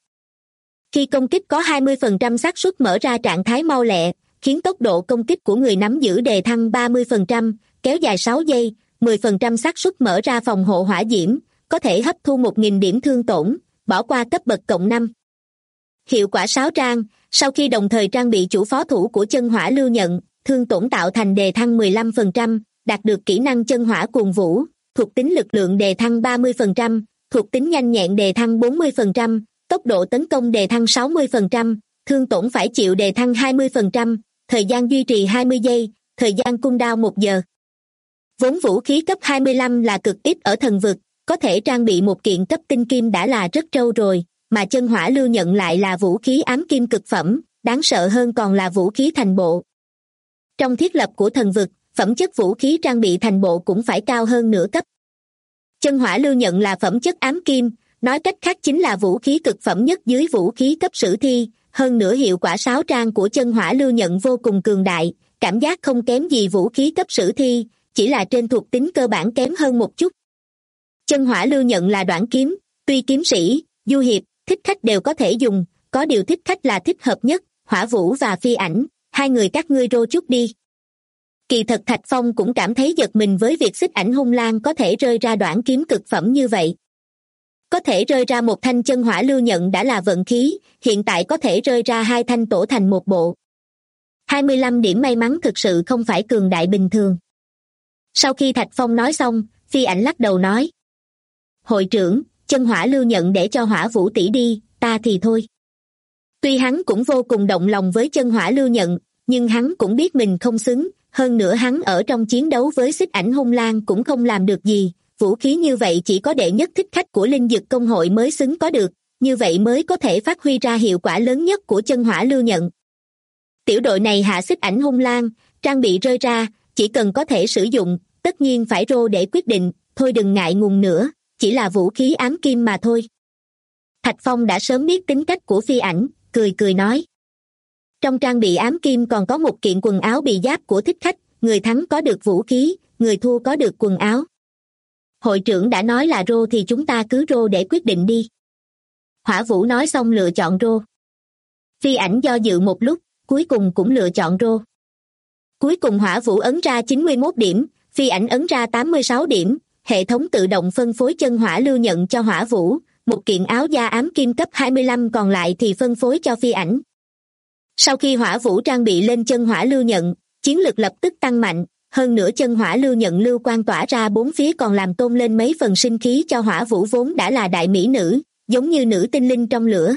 Khi công kích có 20% xác suất mở ra trạng thái mau lẹ, khiến tốc độ công kích của người nắm giữ đề thăng 30%, kéo dài 6 giây, 10% xác suất mở ra phòng hộ hỏa diễm, có thể hấp thu 1.000 điểm thương tổn, bỏ qua cấp bậc cộng 5. Hiệu quả sáo trang, sau khi đồng thời trang bị chủ phó thủ của chân hỏa lưu nhận, thương tổn tạo thành đề thăng 15%, đạt được kỹ năng chân hỏa cuồng vũ, thuộc tính lực lượng đề thăng 30%, thuộc tính nhanh nhẹn đề thăng 40%, tốc độ tấn công đề thăng 60%, thương tổn phải chịu đề thăng 20%, thời gian duy trì 20 giây, thời gian cooldown 1 giờ. Vốn vũ khí cấp 25 là cực ít ở thần vực, có thể trang bị một kiện cấp tinh kim đã là rất trâu rồi, mà chân hỏa lưu nhận lại là vũ khí ám kim cực phẩm, đáng sợ hơn còn là vũ khí thành bộ. Trong thiết lập của thần vực, phẩm chất vũ khí trang bị thành bộ cũng phải cao hơn nửa cấp. Chân hỏa lưu nhận là phẩm chất ám kim, nói cách khác chính là vũ khí cực phẩm nhất dưới vũ khí cấp sử thi, hơn nữa hiệu quả sáo trang của chân hỏa lưu nhận vô cùng cường đại, cảm giác không kém gì vũ khí cấp sử thi, chỉ là trên thuộc tính cơ bản kém hơn một chút. Chân hỏa lưu nhận là đoạn kiếm, tuy kiếm sĩ, du hiệp, thích khách đều có thể dùng, có điều thích khách là thích hợp nhất, Hỏa Vũ và Phi Ảnh, hai người các ngươi rô chút đi. Kỳ thật Thạch Phong cũng cảm thấy giật mình với việc Xích Ảnh Hung Lang có thể rơi ra đoạn kiếm cực phẩm như vậy. Có thể rơi ra một thanh chân hỏa lưu nhận đã là vận khí, hiện tại có thể rơi ra hai thanh tổ thành một bộ. 25 điểm may mắn thực sự không phải cường đại bình thường. Sau khi Thạch Phong nói xong, Phi Ảnh lắc đầu nói: Hội trưởng, chân hỏa lưu nhận để cho Hỏa Vũ tỷ đi, ta thì thôi. Tuy hắn cũng vô cùng động lòng với chân hỏa lưu nhận, nhưng hắn cũng biết mình không xứng, hơn nữa hắn ở trong chiến đấu với Xích Ảnh Hung Lang cũng không làm được gì, vũ khí như vậy chỉ có đệ nhất thích khách của Linh Dực Công hội mới xứng có được, như vậy mới có thể phát huy ra hiệu quả lớn nhất của chân hỏa lưu nhận. Tiểu đội này hạ Xích Ảnh Hung Lang, trang bị rơi ra, chỉ cần có thể sử dụng, tất nhiên phải rô để quyết định, thôi đừng ngại ngùng nữa, chỉ là vũ khí ám kim mà thôi. Thạch Phong đã sớm biết tính cách của Phi Ảnh, cười cười nói: Trong trang bị ám kim còn có một kiện quần áo bị giáp của thích khách, người thắng có được vũ khí, người thua có được quần áo. Hội trưởng đã nói là rô thì chúng ta cứ rô để quyết định đi. Hỏa Vũ nói xong lựa chọn rô. Phi Ảnh do dự một lúc, cuối cùng cũng lựa chọn rô. Cuối cùng Hỏa Vũ ấn ra 91 điểm, Phi Ảnh ấn ra 86 điểm, hệ thống tự động phân phối chân hỏa lưu nhận cho Hỏa Vũ, một kiện áo da ám kim cấp 25 còn lại thì phân phối cho Phi Ảnh. Sau khi Hỏa Vũ trang bị lên chân hỏa lưu nhận, chiến lực lập tức tăng mạnh, hơn nữa chân hỏa lưu nhận lưu quang tỏa ra bốn phía còn làm tôn lên mấy phần sinh khí cho Hỏa Vũ vốn đã là đại mỹ nữ, giống như nữ tinh linh trong lửa.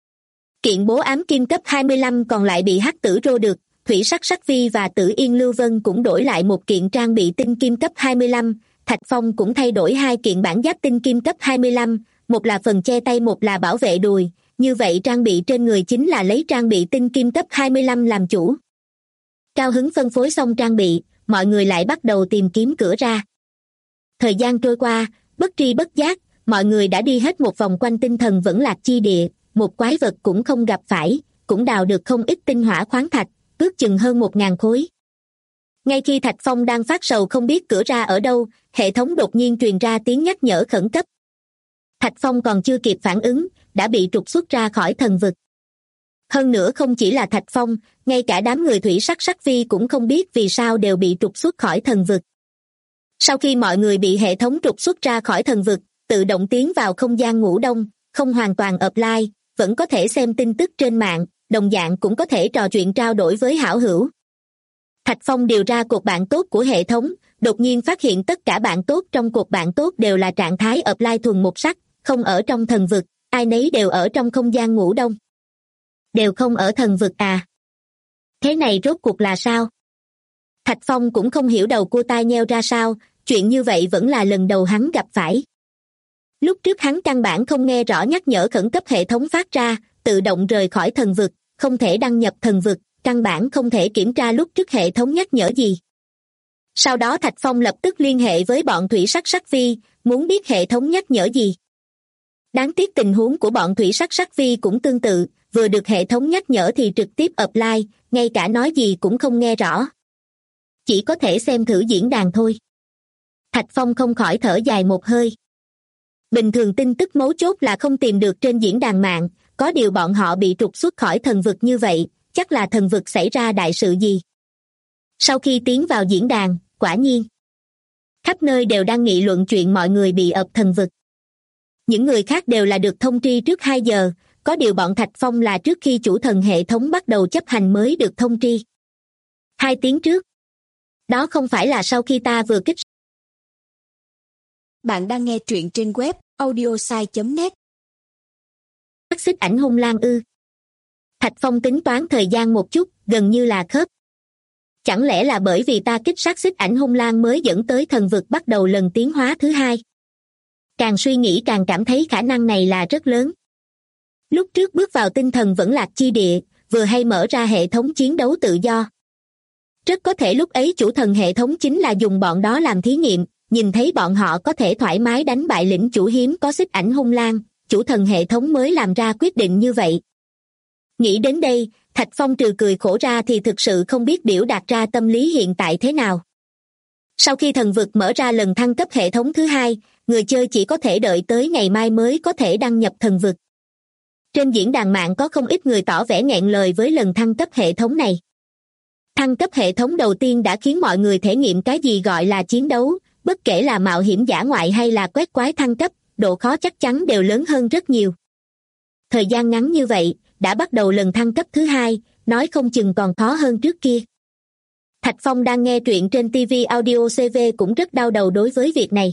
Kiện bố ám kim cấp 25 còn lại bị hắc tử rô được, Thủy Sắc Sắc Vi và Tử Yên Lưu Vân cũng đổi lại một kiện trang bị tinh kim cấp 25, Thạch Phong cũng thay đổi hai kiện bản giáp tinh kim cấp 25, một là phần che tay một là bảo vệ đùi, như vậy trang bị trên người chính là lấy trang bị tinh kim cấp 25 làm chủ. Cao hứng phân phối xong trang bị, mọi người lại bắt đầu tìm kiếm cửa ra. Thời gian trôi qua, bất tri bất giác, mọi người đã đi hết một vòng quanh tinh thần vẫn lạc chi địa, một quái vật cũng không gặp phải, cũng đào được không ít tinh hỏa khoáng thạch, ước chừng hơn 1.000 khối. Ngay khi Thạch Phong đang phát sầu không biết cửa ra ở đâu, hệ thống đột nhiên truyền ra tiếng nhắc nhở khẩn cấp. Thạch Phong còn chưa kịp phản ứng, đã bị trục xuất ra khỏi thần vực. Hơn nữa không chỉ là Thạch Phong, ngay cả đám người Thủy Sắc Sắc Vi cũng không biết vì sao đều bị trục xuất khỏi thần vực. Sau khi mọi người bị hệ thống trục xuất ra khỏi thần vực, tự động tiến vào không gian ngủ đông, không hoàn toàn offline, vẫn có thể xem tin tức trên mạng, đồng dạng cũng có thể trò chuyện trao đổi với hảo hữu. Thạch Phong điều ra cột bạn tốt của hệ thống, đột nhiên phát hiện tất cả bạn tốt trong cột bạn tốt đều là trạng thái offline thuần một sắc, không ở trong thần vực, ai nấy đều ở trong không gian ngủ đông. Đều không ở thần vực à? Thế này rốt cuộc là sao? Thạch Phong cũng không hiểu đầu cua tai nheo ra sao, chuyện như vậy vẫn là lần đầu hắn gặp phải. Lúc trước hắn căn bản không nghe rõ nhắc nhở khẩn cấp hệ thống phát ra, tự động rời khỏi thần vực, không thể đăng nhập thần vực, căn bản không thể kiểm tra lúc trước hệ thống nhắc nhở gì. Sau đó Thạch Phong lập tức liên hệ với bọn thủy sắc sắc vi, muốn biết hệ thống nhắc nhở gì. Đáng tiếc tình huống của bọn thủy sắc sắc vi cũng tương tự, vừa được hệ thống nhắc nhở thì trực tiếp apply, ngay cả nói gì cũng không nghe rõ. Chỉ có thể xem thử diễn đàn thôi. Thạch Phong không khỏi thở dài một hơi. Bình thường tin tức mấu chốt là không tìm được trên diễn đàn mạng, có điều bọn họ bị trục xuất khỏi thần vực như vậy, chắc là thần vực xảy ra đại sự gì. Sau khi tiến vào diễn đàn, quả nhiên, khắp nơi đều đang nghị luận chuyện mọi người bị ập thần vực. Những người khác đều là được thông tri trước 2 giờ, có điều bọn Thạch Phong là trước khi chủ thần hệ thống bắt đầu chấp hành mới được thông tri. 2 tiếng trước. Đó không phải là sau khi ta vừa kích. Bạn đang nghe truyện trên web audiosai.net. Phát xích ảnh hung lang ư? Thạch Phong tính toán thời gian một chút, gần như là khớp. Chẳng lẽ là bởi vì ta kích sát xích ảnh hung lang mới dẫn tới thần vực bắt đầu lần tiến hóa thứ 2? Càng suy nghĩ càng cảm thấy khả năng này là rất lớn. Lúc trước bước vào tinh thần vẫn lạc chi địa, vừa hay mở ra hệ thống chiến đấu tự do. Rất có thể lúc ấy chủ thần hệ thống chính là dùng bọn đó làm thí nghiệm, nhìn thấy bọn họ có thể thoải mái đánh bại lĩnh chủ hiếm có xích ảnh hung lang, chủ thần hệ thống mới làm ra quyết định như vậy. Nghĩ đến đây, Thạch Phong trừ cười khổ ra thì thực sự không biết biểu đạt ra tâm lý hiện tại thế nào. Sau khi thần vực mở ra lần thăng cấp hệ thống thứ 2, người chơi chỉ có thể đợi tới ngày mai mới có thể đăng nhập thần vực. Trên diễn đàn mạng có không ít người tỏ vẻ nghẹn lời với lần thăng cấp hệ thống này. Thăng cấp hệ thống đầu tiên đã khiến mọi người thể nghiệm cái gì gọi là chiến đấu, bất kể là mạo hiểm dã ngoại hay là quét quái thăng cấp, độ khó chắc chắn đều lớn hơn rất nhiều. Thời gian ngắn như vậy, đã bắt đầu lần thăng cấp thứ 2, nói không chừng còn khó hơn trước kia. Thạch Phong đang nghe truyện trên TV Audio CV cũng rất đau đầu đối với việc này.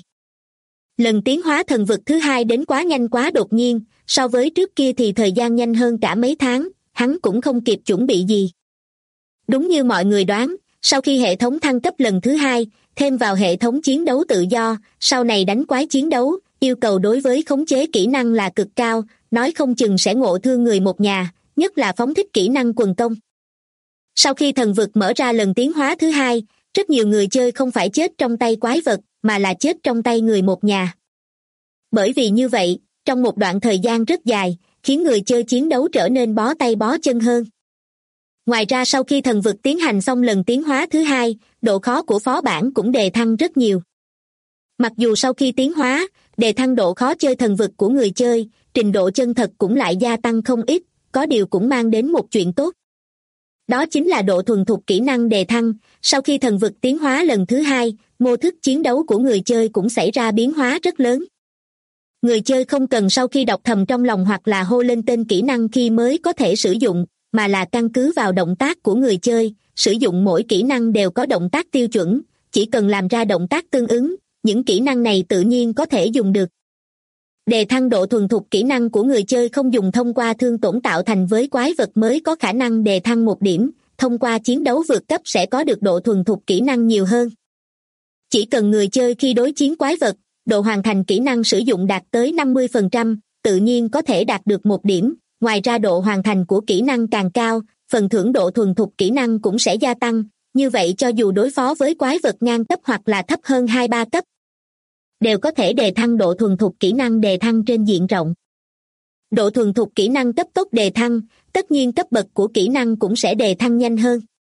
Lần tiến hóa thần vực thứ 2 đến quá nhanh quá đột nhiên, so với trước kia thì thời gian nhanh hơn cả mấy tháng, hắn cũng không kịp chuẩn bị gì. Đúng như mọi người đoán, sau khi hệ thống thăng cấp lần thứ 2, thêm vào hệ thống chiến đấu tự do, sau này đánh quái chiến đấu, yêu cầu đối với khống chế kỹ năng là cực cao, nói không chừng sẽ ngộ thương người một nhà, nhất là phóng thích kỹ năng quần công. Sau khi thần vực mở ra lần tiến hóa thứ 2, rất nhiều người chơi không phải chết trong tay quái vật, mà là chết trong tay người một nhà. Bởi vì như vậy, trong một đoạn thời gian rất dài, khiến người chơi chiến đấu trở nên bó tay bó chân hơn. Ngoài ra sau khi thần vực tiến hành xong lần tiến hóa thứ 2, độ khó của phó bản cũng đề thăng rất nhiều. Mặc dù sau khi tiến hóa, đề thăng độ khó chơi thần vực của người chơi, trình độ chân thật cũng lại gia tăng không ít, có điều cũng mang đến một chuyện tốt. Đó chính là độ thuần thục kỹ năng đề thăng, sau khi thần vực tiến hóa lần thứ 2, mô thức chiến đấu của người chơi cũng xảy ra biến hóa rất lớn. Người chơi không cần sau khi đọc thầm trong lòng hoặc là hô lên tên kỹ năng khi mới có thể sử dụng, mà là căn cứ vào động tác của người chơi, sử dụng mỗi kỹ năng đều có động tác tiêu chuẩn, chỉ cần làm ra động tác tương ứng, những kỹ năng này tự nhiên có thể dùng được. Đề thăng độ thuần thục kỹ năng của người chơi không dùng thông qua thương tổn tạo thành với quái vật mới có khả năng đề thăng 1 điểm, thông qua chiến đấu vượt cấp sẽ có được độ thuần thục kỹ năng nhiều hơn. Chỉ cần người chơi khi đối chiến quái vật, độ hoàn thành kỹ năng sử dụng đạt tới 50%, tự nhiên có thể đạt được 1 điểm. Ngoài ra độ hoàn thành của kỹ năng càng cao, phần thưởng độ thuần thục kỹ năng cũng sẽ gia tăng, như vậy cho dù đối phó với quái vật ngang cấp hoặc là thấp hơn 2-3 cấp, đều có thể đề thăng độ thuần thục kỹ năng đề thăng trên diện rộng. Độ thuần thục kỹ năng cấp tốc đề thăng, tất nhiên cấp bậc của kỹ năng cũng sẽ đề thăng nhanh hơn.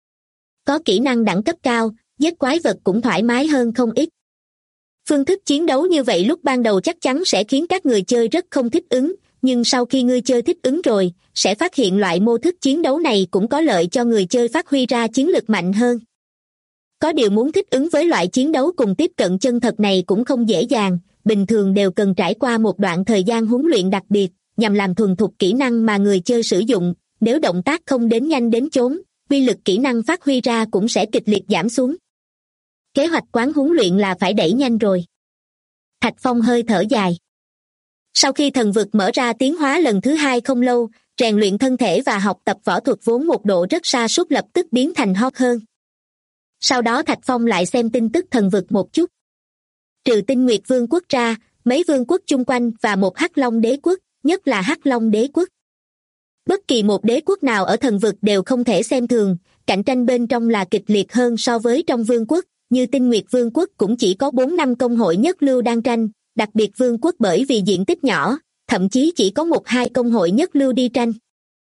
Có kỹ năng đẳng cấp cao, giết quái vật cũng thoải mái hơn không ít. Phương thức chiến đấu như vậy lúc ban đầu chắc chắn sẽ khiến các người chơi rất không thích ứng, nhưng sau khi người chơi thích ứng rồi, sẽ phát hiện loại mô thức chiến đấu này cũng có lợi cho người chơi phát huy ra chiến lực mạnh hơn. Có điều muốn thích ứng với loại chiến đấu cùng tiếp cận chân thật này cũng không dễ dàng, bình thường đều cần trải qua một đoạn thời gian huấn luyện đặc biệt, nhằm làm thuần thục kỹ năng mà người chơi sử dụng, nếu động tác không đến nhanh đến chốn, uy lực kỹ năng phát huy ra cũng sẽ kịch liệt giảm xuống. Kế hoạch quán huấn luyện là phải đẩy nhanh rồi. Thạch Phong hơi thở dài. Sau khi thần vực mở ra tiến hóa lần thứ 2 không lâu, rèn luyện thân thể và học tập võ thuật vốn một độ rất sa sút lập tức biến thành hot hơn. Sau đó Thạch Phong lại xem tin tức thần vực một chút. Trừ Tinh Nguyệt Vương quốc ra, mấy vương quốc chung quanh và một Hắc Long đế quốc, nhất là Hắc Long đế quốc. Bất kỳ một đế quốc nào ở thần vực đều không thể xem thường, cạnh tranh bên trong là kịch liệt hơn so với trong vương quốc, như Tinh Nguyệt Vương quốc cũng chỉ có 4-5 công hội nhất lưu đang tranh, đặc biệt vương quốc bởi vì diện tích nhỏ, thậm chí chỉ có 1-2 công hội nhất lưu đi tranh.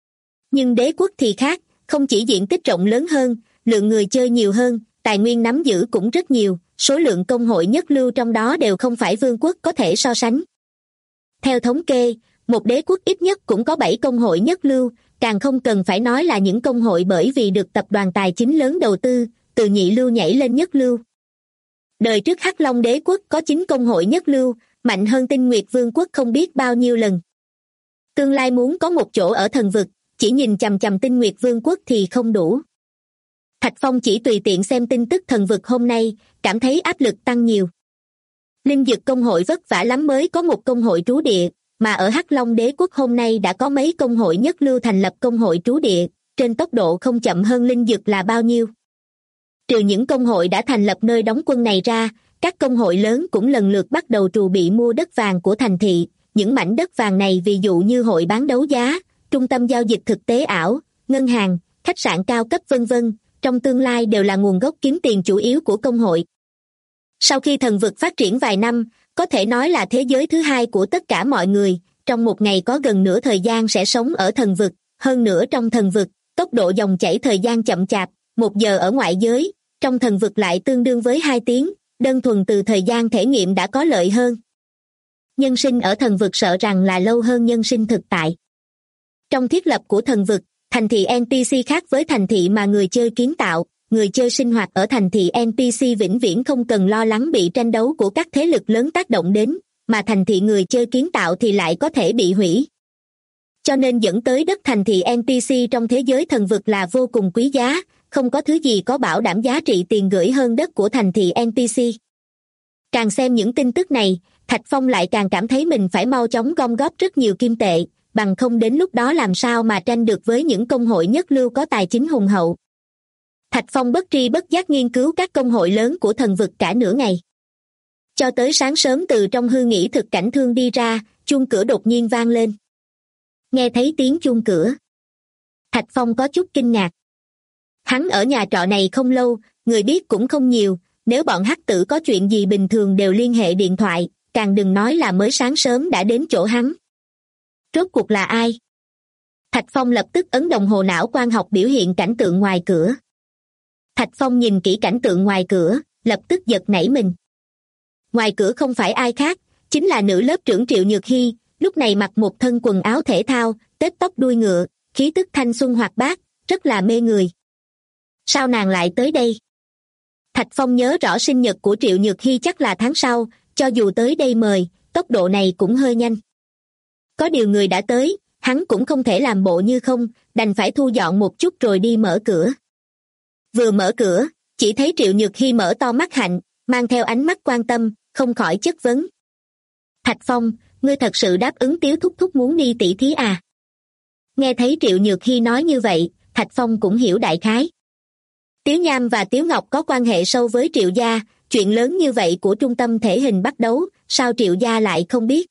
Nhưng đế quốc thì khác, không chỉ diện tích rộng lớn hơn, lượng người chơi nhiều hơn, tài nguyên nắm giữ cũng rất nhiều, số lượng công hội nhất lưu trong đó đều không phải vương quốc có thể so sánh. Theo thống kê, một đế quốc ít nhất cũng có 7 công hội nhất lưu, càng không cần phải nói là những công hội bởi vì được tập đoàn tài chính lớn đầu tư, từ nhị lưu nhảy lên nhất lưu. Đời trước Hắc Long đế quốc có 9 công hội nhất lưu, mạnh hơn Tinh Nguyệt Vương quốc không biết bao nhiêu lần. Tương lai muốn có một chỗ ở thần vực, chỉ nhìn chằm chằm Tinh Nguyệt Vương quốc thì không đủ. Thạch Phong chỉ tùy tiện xem tin tức thần vực hôm nay, cảm thấy áp lực tăng nhiều. Linh Dực công hội vất vả lắm mới có một công hội trú địa, mà ở Hắc Long đế quốc hôm nay đã có mấy công hội nhất lưu thành lập công hội trú địa, trên tốc độ không chậm hơn Linh Dực là bao nhiêu. Trừ những công hội đã thành lập nơi đóng quân này ra, các công hội lớn cũng lần lượt bắt đầu trù bị mua đất vàng của thành thị. Những mảnh đất vàng này ví dụ như hội bán đấu giá, trung tâm giao dịch thực tế ảo, ngân hàng, khách sạn cao cấp v.v. trong tương lai đều là nguồn gốc kiếm tiền chủ yếu của công hội. Sau khi thần vực phát triển vài năm, có thể nói là thế giới thứ hai của tất cả mọi người, trong một ngày có gần nửa thời gian sẽ sống ở thần vực, hơn nữa trong thần vực, tốc độ dòng chảy thời gian chậm chạp, 1 giờ ở ngoại giới, trong thần vực lại tương đương với 2 tiếng, đơn thuần từ thời gian thể nghiệm đã có lợi hơn. Nhân sinh ở thần vực sợ rằng là lâu hơn nhân sinh thực tại. Trong thiết lập của thần vực, thành thị NPC khác với thành thị mà người chơi kiến tạo, người chơi sinh hoạt ở thành thị NPC vĩnh viễn không cần lo lắng bị tranh đấu của các thế lực lớn tác động đến, mà thành thị người chơi kiến tạo thì lại có thể bị hủy. Cho nên dẫn tới đất thành thị NPC trong thế giới thần vực là vô cùng quý giá, không có thứ gì có bảo đảm giá trị tiền gửi hơn đất của thành thị NPC. Càng xem những tin tức này, Thạch Phong lại càng cảm thấy mình phải mau chóng gom góp rất nhiều kim tệ, bằng không đến lúc đó làm sao mà tranh được với những công hội nhất lưu có tài chính hùng hậu. Thạch Phong bất tri bất giác nghiên cứu các công hội lớn của thần vực cả nửa ngày. Cho tới sáng sớm từ trong hư nghỉ thực cảnh thương đi ra, chuông cửa đột nhiên vang lên. Nghe thấy tiếng chuông cửa, Thạch Phong có chút kinh ngạc. Hắn ở nhà trọ này không lâu, người biết cũng không nhiều, nếu bọn hắc tử có chuyện gì bình thường đều liên hệ điện thoại, càng đừng nói là mới sáng sớm đã đến chỗ hắn. Rốt cuộc là ai? Thạch Phong lập tức ấn đồng hồ não quang học biểu hiện cảnh tượng ngoài cửa. Thạch Phong nhìn kỹ cảnh tượng ngoài cửa, lập tức giật nảy mình. Ngoài cửa không phải ai khác, chính là nữ lớp trưởng Triệu Nhược Hy, lúc này mặc một thân quần áo thể thao, tết tóc đuôi ngựa, khí tức thanh xuân hoạt bát, rất là mê người. Sao nàng lại tới đây? Thạch Phong nhớ rõ sinh nhật của Triệu Nhược Hy chắc là tháng sau, cho dù tới đây mời, tốc độ này cũng hơi nhanh. Có điều người đã tới, hắn cũng không thể làm bộ như không, đành phải thu dọn một chút rồi đi mở cửa. Vừa mở cửa, chỉ thấy Triệu Nhược Hy mở to mắt hạnh, mang theo ánh mắt quan tâm, không khỏi chất vấn. Thạch Phong, ngươi thật sự đáp ứng Tiếu thúc thúc muốn đi tỷ thí à? Nghe thấy Triệu Nhược Hy nói như vậy, Thạch Phong cũng hiểu đại khái. Tiếu Nham và Tiếu Ngọc có quan hệ sâu với Triệu gia, chuyện lớn như vậy của trung tâm thể hình bắt đấu, sao Triệu gia lại không biết?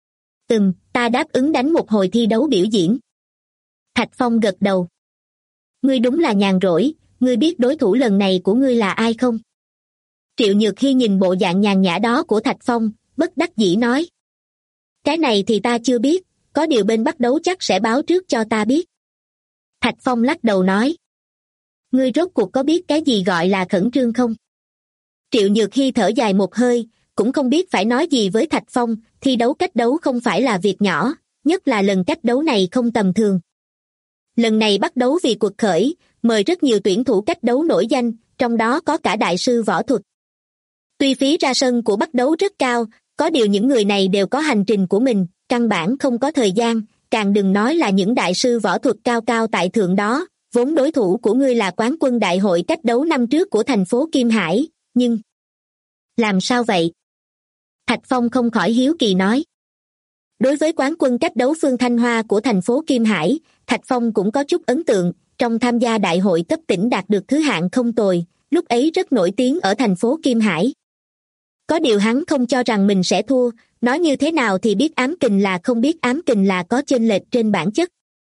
Ta đáp ứng đánh một hồi thi đấu biểu diễn. Thạch Phong gật đầu. Ngươi đúng là nhàn rỗi, ngươi biết đối thủ lần này của ngươi là ai không? Triệu Nhược Hy nhìn bộ dạng nhàn nhã đó của Thạch Phong, bất đắc dĩ nói. Cái này thì ta chưa biết, có điều bên bắt đấu chắc sẽ báo trước cho ta biết. Thạch Phong lắc đầu nói. Ngươi rốt cuộc có biết cái gì gọi là khẩn trương không? Triệu Nhược Hy thở dài một hơi, cũng không biết phải nói gì với Thạch Phong, thi đấu cách đấu không phải là việc nhỏ, nhất là lần cách đấu này không tầm thường. Lần này bắt đấu vì cuộc khởi, mời rất nhiều tuyển thủ cách đấu nổi danh, trong đó có cả đại sư võ thuật. Tuy phí ra sân của bắt đấu rất cao, có điều những người này đều có hành trình của mình, căn bản không có thời gian, càng đừng nói là những đại sư võ thuật cao cao tại thượng đó, vốn đối thủ của ngươi là quán quân đại hội cách đấu năm trước của thành phố Kim Hải, nhưng... Làm sao vậy? Thạch Phong không khỏi hiếu kỳ nói. Đối với quán quân cách đấu Phương Thanh Hoa của thành phố Kim Hải, Thạch Phong cũng có chút ấn tượng, trong tham gia đại hội cấp tỉnh đạt được thứ hạng không tồi, lúc ấy rất nổi tiếng ở thành phố Kim Hải. Có điều hắn không cho rằng mình sẽ thua, nói như thế nào thì biết ám kình là không biết ám kình là có chênh lệch trên bản chất.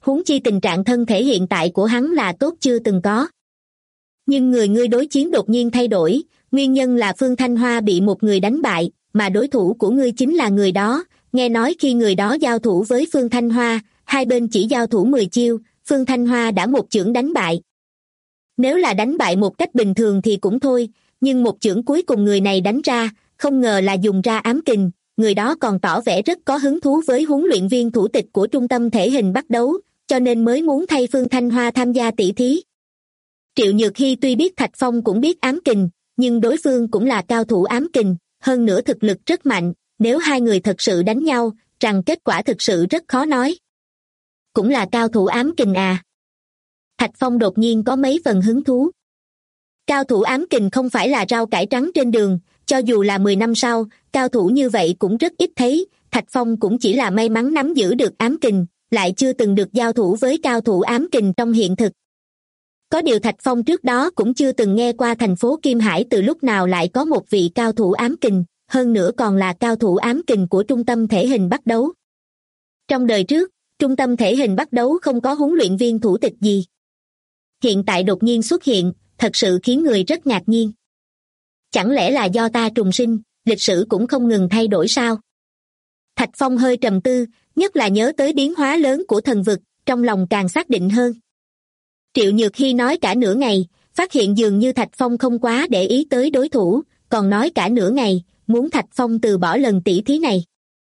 huống chi tình trạng thân thể hiện tại của hắn là tốt chưa từng có. Nhưng người ngươi đối chiến đột nhiên thay đổi, nguyên nhân là Phương Thanh Hoa bị một người đánh bại, mà đối thủ của ngươi chính là người đó. Nghe nói khi người đó giao thủ với Phương Thanh Hoa, hai bên chỉ giao thủ 10 chiêu, Phương Thanh Hoa đã một chưởng đánh bại. Nếu là đánh bại một cách bình thường thì cũng thôi, nhưng một chưởng cuối cùng người này đánh ra, không ngờ là dùng ra ám kình, người đó còn tỏ vẻ rất có hứng thú với huấn luyện viên thủ tịch của trung tâm thể hình bắt đấu, cho nên mới muốn thay Phương Thanh Hoa tham gia tỷ thí. Triệu Nhược Hy tuy biết Thạch Phong cũng biết ám kình, nhưng đối phương cũng là cao thủ ám kình, hơn nữa thực lực rất mạnh, nếu hai người thật sự đánh nhau, rằng kết quả thực sự rất khó nói. Cũng là cao thủ ám kình à? Thạch Phong đột nhiên có mấy phần hứng thú. Cao thủ ám kình không phải là rau cải trắng trên đường, cho dù là 10 năm sau, cao thủ như vậy cũng rất ít thấy, Thạch Phong cũng chỉ là may mắn nắm giữ được ám kình, lại chưa từng được giao thủ với cao thủ ám kình trong hiện thực. Có điều Thạch Phong trước đó cũng chưa từng nghe qua thành phố Kim Hải từ lúc nào lại có một vị cao thủ ám kình, hơn nữa còn là cao thủ ám kình của trung tâm thể hình bắt đấu. Trong đời trước, trung tâm thể hình bắt đấu không có huấn luyện viên thủ tịch gì. Hiện tại đột nhiên xuất hiện, thật sự khiến người rất ngạc nhiên. Chẳng lẽ là do ta trùng sinh, lịch sử cũng không ngừng thay đổi sao? Thạch Phong hơi trầm tư, nhất là nhớ tới biến hóa lớn của thần vực, trong lòng càng xác định hơn. Triệu Nhược Hy nói cả nửa ngày, phát hiện dường như Thạch Phong không quá để ý tới đối thủ, còn nói cả nửa ngày, muốn Thạch Phong từ bỏ lần tỷ thí này.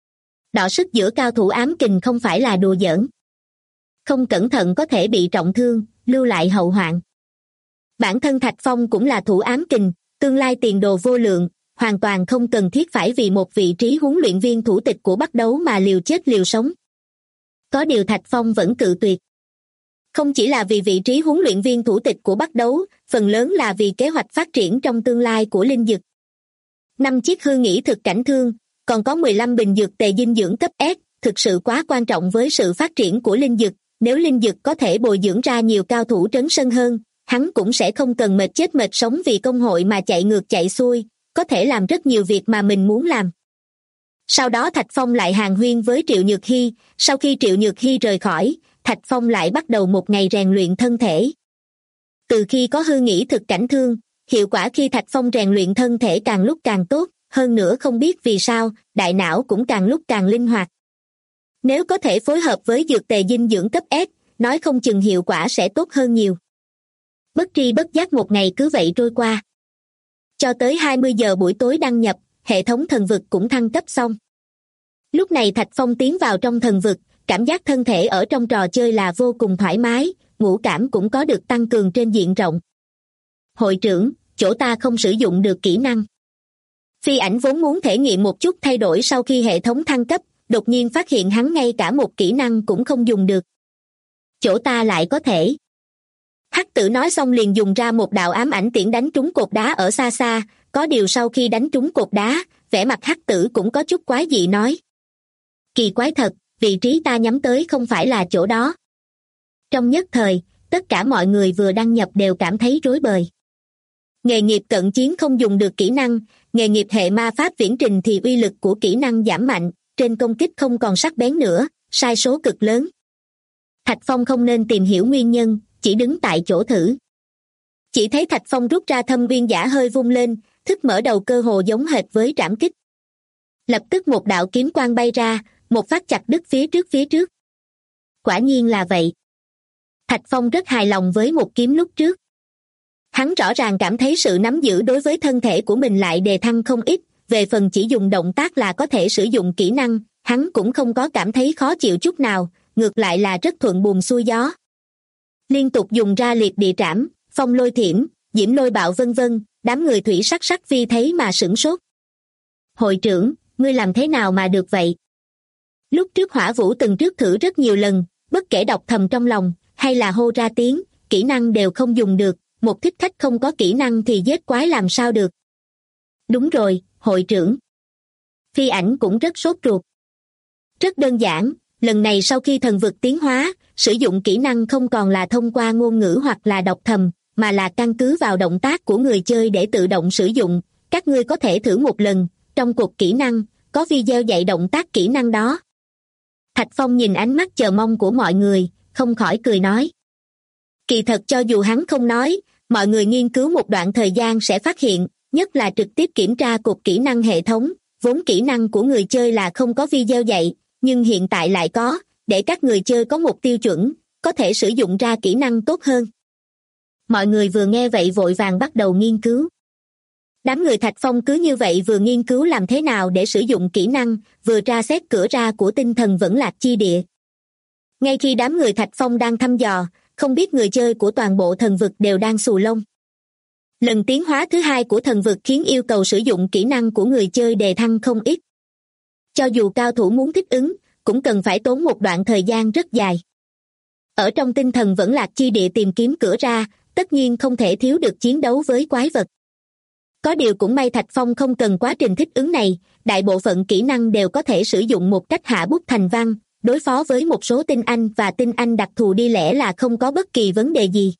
Đọ sức giữa cao thủ ám kình không phải là đùa giỡn. Không cẩn thận có thể bị trọng thương, lưu lại hậu hoạn. Bản thân Thạch Phong cũng là thủ ám kình, tương lai tiền đồ vô lượng, hoàn toàn không cần thiết phải vì một vị trí huấn luyện viên thủ tịch của bắt đấu mà liều chết liều sống. Có điều Thạch Phong vẫn cự tuyệt. Không chỉ là vì vị trí huấn luyện viên thủ tịch của bắt đấu, phần lớn là vì kế hoạch phát triển trong tương lai của Linh Dực. 5 chiếc hư nghĩ thực cảnh thương, còn có 15 bình dược tề dinh dưỡng cấp S, thực sự quá quan trọng với sự phát triển của Linh Dực. Nếu Linh Dực có thể bồi dưỡng ra nhiều cao thủ trấn sân hơn, hắn cũng sẽ không cần mệt chết mệt sống vì công hội mà chạy ngược chạy xuôi, có thể làm rất nhiều việc mà mình muốn làm. Sau đó Thạch Phong lại hàn huyên với Triệu Nhược Hy, sau khi Triệu Nhược Hy rời khỏi, Thạch Phong lại bắt đầu một ngày rèn luyện thân thể. Từ khi có hư nghĩ thực cảnh thương, hiệu quả khi Thạch Phong rèn luyện thân thể càng lúc càng tốt, hơn nữa không biết vì sao, đại não cũng càng lúc càng linh hoạt. Nếu có thể phối hợp với dược tề dinh dưỡng cấp S, nói không chừng hiệu quả sẽ tốt hơn nhiều. Bất tri bất giác một ngày cứ vậy trôi qua. Cho tới 20 giờ buổi tối đăng nhập, hệ thống thần vực cũng thăng cấp xong. Lúc này Thạch Phong tiến vào trong thần vực, cảm giác thân thể ở trong trò chơi là vô cùng thoải mái, ngũ cảm cũng có được tăng cường trên diện rộng. Hội trưởng, chỗ ta không sử dụng được kỹ năng. Phi Ảnh vốn muốn thể nghiệm một chút thay đổi sau khi hệ thống thăng cấp, đột nhiên phát hiện hắn ngay cả một kỹ năng cũng không dùng được. Chỗ ta lại có thể. Hắc Tử nói xong liền dùng ra một đạo ám ảnh tiễn đánh trúng cột đá ở xa xa, có điều sau khi đánh trúng cột đá, vẻ mặt Hắc Tử cũng có chút quái dị nói. Kỳ quái thật, vị trí ta nhắm tới không phải là chỗ đó. Trong nhất thời, tất cả mọi người vừa đăng nhập đều cảm thấy rối bời. Nghề nghiệp cận chiến không dùng được kỹ năng, nghề nghiệp hệ ma pháp viễn trình thì uy lực của kỹ năng giảm mạnh, trên công kích không còn sắc bén nữa, sai số cực lớn. Thạch Phong không nên tìm hiểu nguyên nhân, chỉ đứng tại chỗ thử. Chỉ thấy Thạch Phong rút ra Thâm Uyên Giả hơi vung lên, thức mở đầu cơ hồ giống hệt với trảm kích. Lập tức một đạo kiếm quang bay ra, một phát chặt đứt phía trước. Quả nhiên là vậy. Thạch Phong rất hài lòng với một kiếm lúc trước. Hắn rõ ràng cảm thấy sự nắm giữ đối với thân thể của mình lại đề thăng không ít, về phần chỉ dùng động tác là có thể sử dụng kỹ năng, hắn cũng không có cảm thấy khó chịu chút nào, ngược lại là rất thuận buồm xuôi gió. Liên tục dùng ra liệt địa trảm, phong lôi thiểm, diễm lôi bạo vân vân, đám người thủy sắc sắc phi thấy mà sửng sốt. Hội trưởng, ngươi làm thế nào mà được vậy? Lúc trước Hỏa Vũ từng trước thử rất nhiều lần, bất kể đọc thầm trong lòng, hay là hô ra tiếng, kỹ năng đều không dùng được, một thích khách không có kỹ năng thì giết quái làm sao được. Đúng rồi, hội trưởng. Phi Ảnh cũng rất sốt ruột. Rất đơn giản, lần này sau khi thần vực tiến hóa, sử dụng kỹ năng không còn là thông qua ngôn ngữ hoặc là đọc thầm, mà là căn cứ vào động tác của người chơi để tự động sử dụng. Các ngươi có thể thử một lần, trong cuộc kỹ năng, có video dạy động tác kỹ năng đó. Thạch Phong nhìn ánh mắt chờ mong của mọi người, không khỏi cười nói. Kỳ thật cho dù hắn không nói, mọi người nghiên cứu một đoạn thời gian sẽ phát hiện, nhất là trực tiếp kiểm tra cột kỹ năng hệ thống, vốn kỹ năng của người chơi là không có video dạy, nhưng hiện tại lại có, để các người chơi có một tiêu chuẩn, có thể sử dụng ra kỹ năng tốt hơn. Mọi người vừa nghe vậy vội vàng bắt đầu nghiên cứu. Đám người Thạch Phong cứ như vậy vừa nghiên cứu làm thế nào để sử dụng kỹ năng, vừa tra xét cửa ra của tinh thần vẫn lạc chi địa. Ngay khi đám người Thạch Phong đang thăm dò, không biết người chơi của toàn bộ thần vực đều đang xù lông. Lần tiến hóa thứ hai của thần vực khiến yêu cầu sử dụng kỹ năng của người chơi đề thăng không ít. Cho dù cao thủ muốn thích ứng, cũng cần phải tốn một đoạn thời gian rất dài. Ở trong tinh thần vẫn lạc chi địa tìm kiếm cửa ra, tất nhiên không thể thiếu được chiến đấu với quái vật. Có điều cũng may Thạch Phong không cần quá trình thích ứng này, đại bộ phận kỹ năng đều có thể sử dụng một cách hạ bút thành văn, đối phó với một số tinh anh và tinh anh đặc thù đi lẽ là không có bất kỳ vấn đề gì.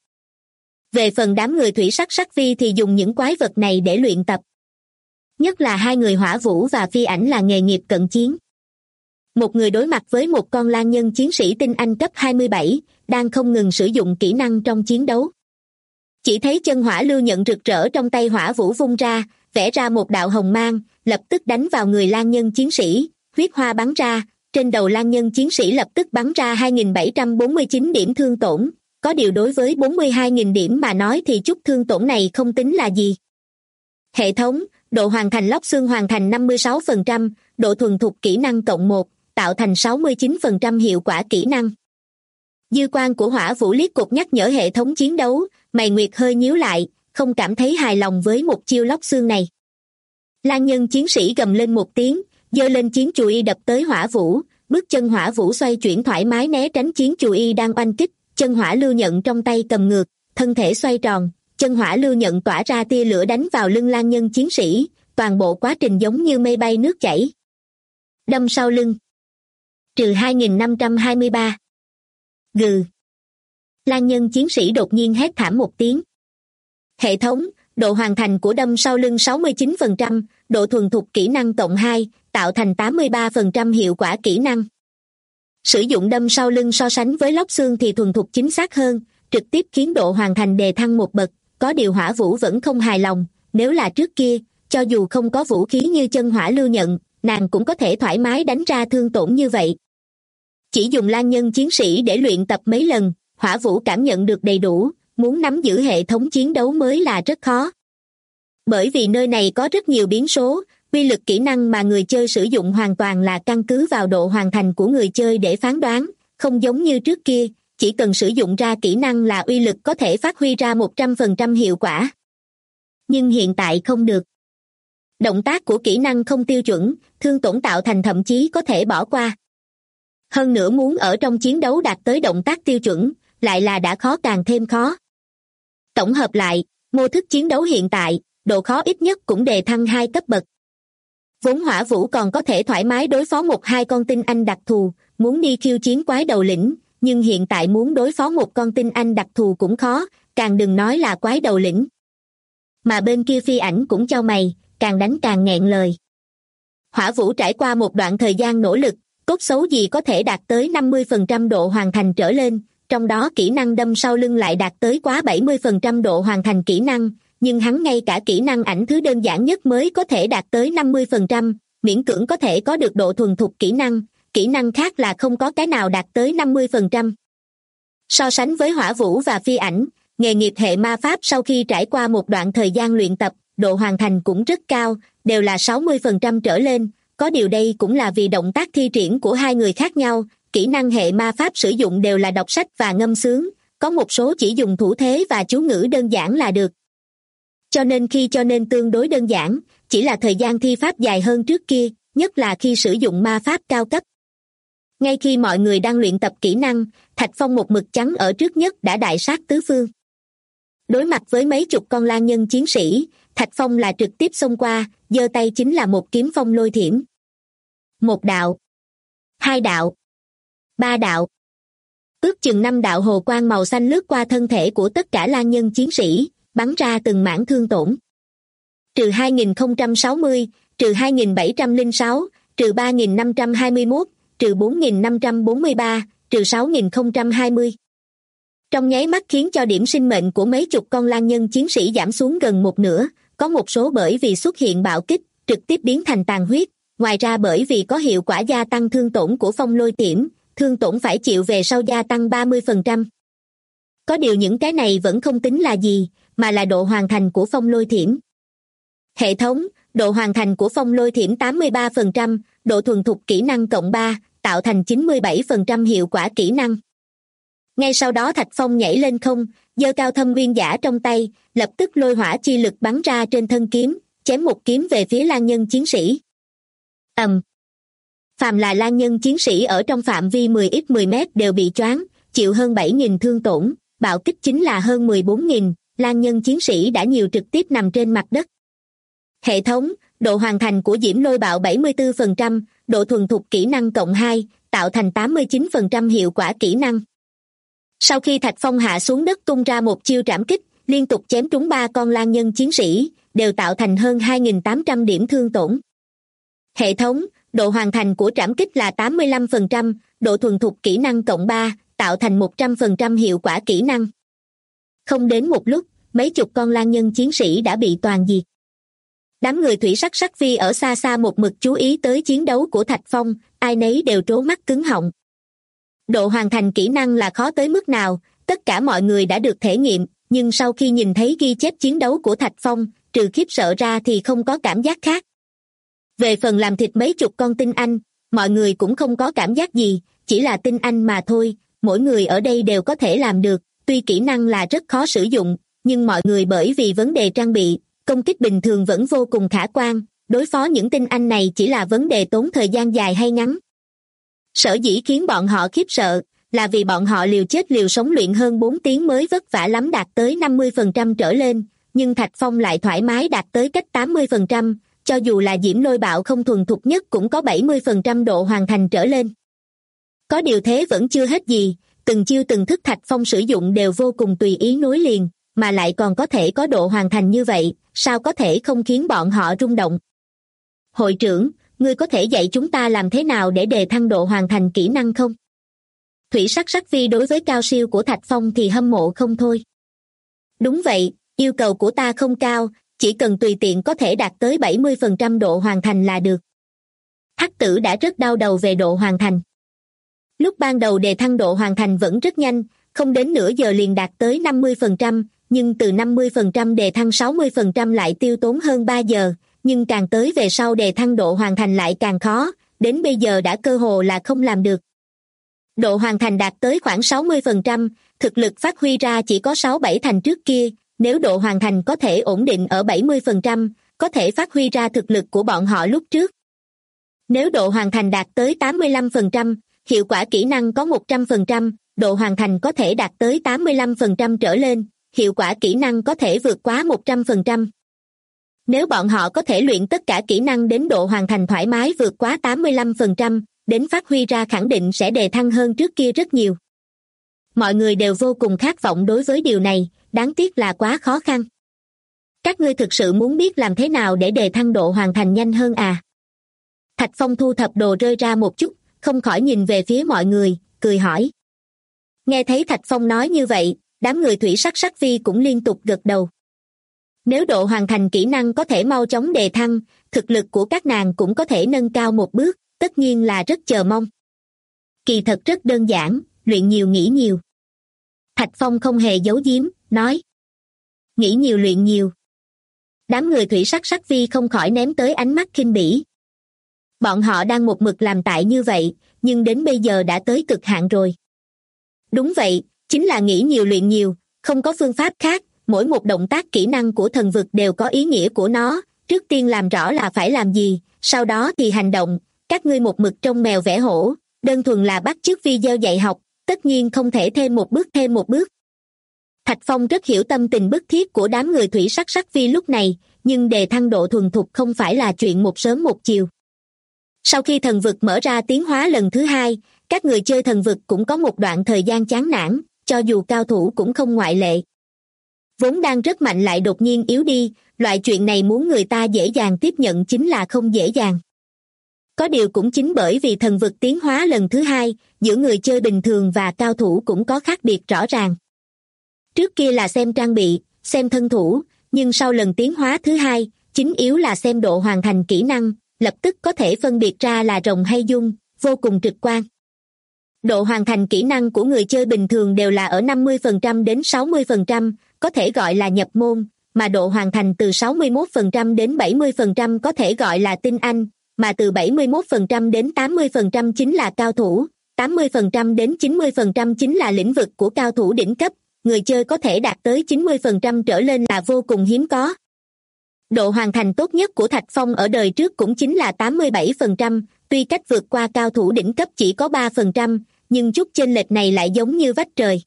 Về phần đám người thủy sắc sắc vi thì dùng những quái vật này để luyện tập. Nhất là hai người Hỏa Vũ và Phi Ảnh là nghề nghiệp cận chiến. Một người đối mặt với một con lang nhân chiến sĩ tinh anh cấp 27, đang không ngừng sử dụng kỹ năng trong chiến đấu. Chỉ thấy chân hỏa lưu nhận rực rỡ trong tay Hỏa Vũ vung ra, vẽ ra một đạo hồng mang, lập tức đánh vào người lang nhân chiến sĩ, huyết hoa bắn ra, trên đầu lang nhân chiến sĩ lập tức bắn ra 2.749 điểm thương tổn, có điều đối với 42.000 điểm mà nói thì chút thương tổn này không tính là gì. Hệ thống, độ hoàn thành lóc xương hoàn thành 56%, độ thuần thục kỹ năng cộng 1, tạo thành 69% hiệu quả kỹ năng. Dư quan của Hỏa Vũ liếc cột nhắc nhở hệ thống chiến đấu, mày nguyệt hơi nhíu lại, không cảm thấy hài lòng với một chiêu lóc xương này. Lang nhân chiến sĩ gầm lên một tiếng, giơ lên chiến chùy y đập tới Hỏa Vũ, bước chân Hỏa Vũ xoay chuyển thoải mái né tránh chiến chùy y đang oanh kích, chân hỏa lưu nhận trong tay cầm ngược, thân thể xoay tròn, chân hỏa lưu nhận tỏa ra tia lửa đánh vào lưng lang nhân chiến sĩ, toàn bộ quá trình giống như mây bay nước chảy. Đâm sau lưng. Trừ 2523. Gừ. Lang nhân chiến sĩ đột nhiên hét thảm một tiếng. Hệ thống, độ hoàn thành của đâm sau lưng 69%, độ thuần thục kỹ năng cộng 2, tạo thành 83% hiệu quả kỹ năng. Sử dụng đâm sau lưng so sánh với lóc xương thì thuần thục chính xác hơn, trực tiếp khiến độ hoàn thành đề thăng một bậc, có điều Hỏa Vũ vẫn không hài lòng, nếu là trước kia, cho dù không có vũ khí như chân hỏa lưu nhận, nàng cũng có thể thoải mái đánh ra thương tổn như vậy. Chỉ dùng lang nhân chiến sĩ để luyện tập mấy lần, Hỏa Vũ cảm nhận được đầy đủ, muốn nắm giữ hệ thống chiến đấu mới là rất khó. Bởi vì nơi này có rất nhiều biến số, quy lực kỹ năng mà người chơi sử dụng hoàn toàn là căn cứ vào độ hoàn thành của người chơi để phán đoán, không giống như trước kia, chỉ cần sử dụng ra kỹ năng là uy lực có thể phát huy ra 100% hiệu quả. Nhưng hiện tại không được. Động tác của kỹ năng không tiêu chuẩn, thương tổn tạo thành thậm chí có thể bỏ qua. Hơn nữa muốn ở trong chiến đấu đạt tới động tác tiêu chuẩn, lại là đã khó càng thêm khó. Tổng hợp lại, mô thức chiến đấu hiện tại, độ khó ít nhất cũng đề thăng 2 cấp bậc. Vốn Hỏa Vũ còn có thể thoải mái đối phó 1-2 con tinh anh đặc thù, muốn đi khiêu chiến quái đầu lĩnh, nhưng hiện tại muốn đối phó một con tinh anh đặc thù cũng khó, càng đừng nói là quái đầu lĩnh. Mà bên kia Phi Ảnh cũng chau mày, càng đánh càng nghẹn lời. Hỏa Vũ trải qua một đoạn thời gian nỗ lực, cốt xấu gì có thể đạt tới 50% độ hoàn thành trở lên, trong đó kỹ năng đâm sau lưng lại đạt tới quá 70% độ hoàn thành kỹ năng, nhưng hắn ngay cả kỹ năng ảnh thứ đơn giản nhất mới có thể đạt tới 50%, miễn cưỡng có thể có được độ thuần thục kỹ năng khác là không có cái nào đạt tới 50%. So sánh với Hỏa Vũ và Phi Ảnh, nghề nghiệp hệ ma pháp sau khi trải qua một đoạn thời gian luyện tập, độ hoàn thành cũng rất cao, đều là 60% trở lên, có điều đây cũng là vì động tác thi triển của hai người khác nhau, kỹ năng hệ ma pháp sử dụng đều là đọc sách và ngâm sướng, có một số chỉ dùng thủ thế và chú ngữ đơn giản là được. Cho nên tương đối đơn giản, chỉ là thời gian thi pháp dài hơn trước kia, nhất là khi sử dụng ma pháp cao cấp. Ngay khi mọi người đang luyện tập kỹ năng, Thạch Phong một mực trắng ở trước nhất đã đại sát tứ phương. Đối mặt với mấy chục con lang nhân chiến sĩ, Thạch Phong là trực tiếp xông qua, giơ tay chính là một kiếm phong lôi thiểm. 1 đạo, 2 đạo, 3 đạo. Ước chừng 5 đạo hồ quang màu xanh lướt qua thân thể của tất cả lang nhân chiến sĩ, bắn ra từng mảng thương tổn. Trừ 2060, trừ 2706, trừ 3521, trừ 4543, trừ 6020. Trong nháy mắt khiến cho điểm sinh mệnh của mấy chục con lang nhân chiến sĩ giảm xuống gần một nửa, có một số bởi vì xuất hiện bạo kích, trực tiếp biến thành tàn huyết, ngoài ra bởi vì có hiệu quả gia tăng thương tổn của phong lôi tiễn, thương tổn phải chịu về sau gia tăng 30%. Có điều những cái này vẫn không tính là gì, mà là độ hoàn thành của phong lôi thiểm. Hệ thống, độ hoàn thành của phong lôi thiểm 83%, độ thuần thục kỹ năng cộng 3, tạo thành 97% hiệu quả kỹ năng. Ngay sau đó Thạch Phong nhảy lên không, giơ cao thâm nguyên giả trong tay, lập tức lôi hỏa chi lực bắn ra trên thân kiếm, chém một kiếm về phía lang nhân chiến sĩ. Phàm là lang nhân chiến sĩ ở trong phạm vi 10x10 mét đều bị choáng, chịu hơn 7.000 thương tổn, bạo kích chính là hơn 14.000, lang nhân chiến sĩ đã nhiều trực tiếp nằm trên mặt đất. Hệ thống, độ hoàn thành của diễm lôi bạo 74%, độ thuần thục kỹ năng cộng 2, tạo thành 89% hiệu quả kỹ năng. Sau khi Thạch Phong hạ xuống đất tung ra một chiêu trảm kích, liên tục chém trúng 3 con lang nhân chiến sĩ, đều tạo thành hơn 2.800 điểm thương tổn. Hệ thống, độ hoàn thành của trảm kích là 85%, độ thuần thục kỹ năng cộng 3, tạo thành 100% hiệu quả kỹ năng. Không đến một lúc, mấy chục con lang nhân chiến sĩ đã bị toàn diệt. Đám người thủy sắc sắc phi ở xa xa một mực chú ý tới chiến đấu của Thạch Phong, ai nấy đều trố mắt cứng họng. Độ hoàn thành kỹ năng là khó tới mức nào, tất cả mọi người đã được thể nghiệm, nhưng sau khi nhìn thấy ghi chép chiến đấu của Thạch Phong, trừ khiếp sợ ra thì không có cảm giác khác. Về phần làm thịt mấy chục con tinh anh, mọi người cũng không có cảm giác gì, chỉ là tinh anh mà thôi, mỗi người ở đây đều có thể làm được, tuy kỹ năng là rất khó sử dụng, nhưng mọi người bởi vì vấn đề trang bị, công kích bình thường vẫn vô cùng khả quan, đối phó những tinh anh này chỉ là vấn đề tốn thời gian dài hay ngắn. Sở dĩ khiến bọn họ khiếp sợ, là vì bọn họ liều chết liều sống luyện hơn 4 tiếng mới vất vả lắm đạt tới 50% trở lên, nhưng Thạch Phong lại thoải mái đạt tới cách 80%, cho dù là diễm lôi bạo không thuần thục nhất cũng có 70% độ hoàn thành trở lên. Có điều thế vẫn chưa hết gì, từng chiêu từng thức Thạch Phong sử dụng đều vô cùng tùy ý nối liền, mà lại còn có thể có độ hoàn thành như vậy, sao có thể không khiến bọn họ rung động. Hội trưởng, ngươi có thể dạy chúng ta làm thế nào để đề thăng độ hoàn thành kỹ năng không? Thủy sắc sắc phi đối với cao siêu của Thạch Phong thì hâm mộ không thôi. Đúng vậy, yêu cầu của ta không cao, chỉ cần tùy tiện có thể đạt tới 70% độ hoàn thành là được. Hắc tử đã rất đau đầu về độ hoàn thành. Lúc ban đầu đề thăng độ hoàn thành vẫn rất nhanh, không đến nửa giờ liền đạt tới 50%, nhưng từ 50% đề thăng 60% lại tiêu tốn hơn 3 giờ, nhưng càng tới về sau đề thăng độ hoàn thành lại càng khó, đến bây giờ đã cơ hồ là không làm được. Độ hoàn thành đạt tới khoảng 60%, thực lực phát huy ra chỉ có 6-7 thành trước kia, nếu độ hoàn thành có thể ổn định ở 70%, có thể phát huy ra thực lực của bọn họ lúc trước. Nếu độ hoàn thành đạt tới 85%, hiệu quả kỹ năng có 100%, độ hoàn thành có thể đạt tới 85% trở lên, hiệu quả kỹ năng có thể vượt quá 100%. Nếu bọn họ có thể luyện tất cả kỹ năng đến độ hoàn thành thoải mái vượt quá 85%, đến phát huy ra khẳng định sẽ đề thăng hơn trước kia rất nhiều. Mọi người đều vô cùng khát vọng đối với điều này, đáng tiếc là quá khó khăn. Các ngươi thực sự muốn biết làm thế nào để đề thăng độ hoàn thành nhanh hơn à? Thạch Phong thu thập đồ rơi ra một chút, không khỏi nhìn về phía mọi người, cười hỏi. Nghe thấy Thạch Phong nói như vậy, đám người thủy sắc sắc phi cũng liên tục gật đầu. Nếu độ hoàn thành kỹ năng có thể mau chóng đề thăng, thực lực của các nàng cũng có thể nâng cao một bước, tất nhiên là rất chờ mong. Kỳ thật rất đơn giản, luyện nhiều nghĩ nhiều. Thạch Phong không hề giấu giếm, nói. Nghĩ nhiều luyện nhiều. Đám người thủy sắc sắc phi không khỏi ném tới ánh mắt khinh bỉ. Bọn họ đang một mực làm tại như vậy, nhưng đến bây giờ đã tới cực hạn rồi. Đúng vậy, chính là nghĩ nhiều luyện nhiều, không có phương pháp khác, mỗi một động tác kỹ năng của thần vực đều có ý nghĩa của nó, trước tiên làm rõ là phải làm gì, sau đó thì hành động, các ngươi một mực trông mèo vẽ hổ, đơn thuần là bắt chước video dạy học, tất nhiên không thể thêm một bước. Thạch Phong rất hiểu tâm tình bức thiết của đám người thủy sắc sắc phi lúc này, nhưng đề thăng độ thuần thục không phải là chuyện một sớm một chiều. Sau khi thần vực mở ra tiến hóa lần thứ 2, các người chơi thần vực cũng có một đoạn thời gian chán nản, cho dù cao thủ cũng không ngoại lệ. Vốn đang rất mạnh lại đột nhiên yếu đi, loại chuyện này muốn người ta dễ dàng tiếp nhận chính là không dễ dàng. Có điều cũng chính bởi vì thần vực tiến hóa lần thứ hai, giữa người chơi bình thường và cao thủ cũng có khác biệt rõ ràng. Trước kia là xem trang bị, xem thân thủ, nhưng sau lần tiến hóa thứ hai, chính yếu là xem độ hoàn thành kỹ năng, lập tức có thể phân biệt ra là rồng hay dung, vô cùng trực quan. Độ hoàn thành kỹ năng của người chơi bình thường đều là ở 50% đến 60%, có thể gọi là nhập môn, mà độ hoàn thành từ 61% đến 70% có thể gọi là tinh anh, mà từ 71% đến 80% chính là cao thủ, 80% đến 90% chính là lĩnh vực của cao thủ đỉnh cấp, người chơi có thể đạt tới 90% trở lên là vô cùng hiếm có. Độ hoàn thành tốt nhất của Thạch Phong ở đời trước cũng chính là 87%, tuy cách vượt qua cao thủ đỉnh cấp chỉ có 3%, nhưng chút chênh lệch này lại giống như vách trời.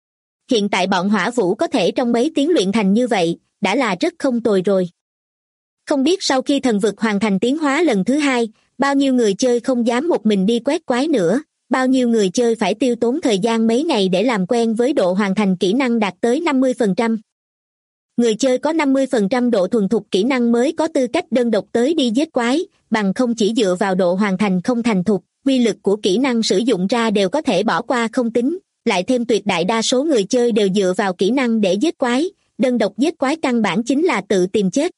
Hiện tại bọn Hỏa Vũ có thể trong mấy tiếng luyện thành như vậy, đã là rất không tồi rồi. Không biết sau khi thần vực hoàn thành tiến hóa lần thứ hai, bao nhiêu người chơi không dám một mình đi quét quái nữa, bao nhiêu người chơi phải tiêu tốn thời gian mấy ngày để làm quen với độ hoàn thành kỹ năng đạt tới 50%. Người chơi có 50% độ thuần thục kỹ năng mới có tư cách đơn độc tới đi giết quái, bằng không chỉ dựa vào độ hoàn thành không thành thục, uy lực của kỹ năng sử dụng ra đều có thể bỏ qua không tính, lại thêm tuyệt đại đa số người chơi đều dựa vào kỹ năng để giết quái, đơn độc giết quái căn bản chính là tự tìm chết.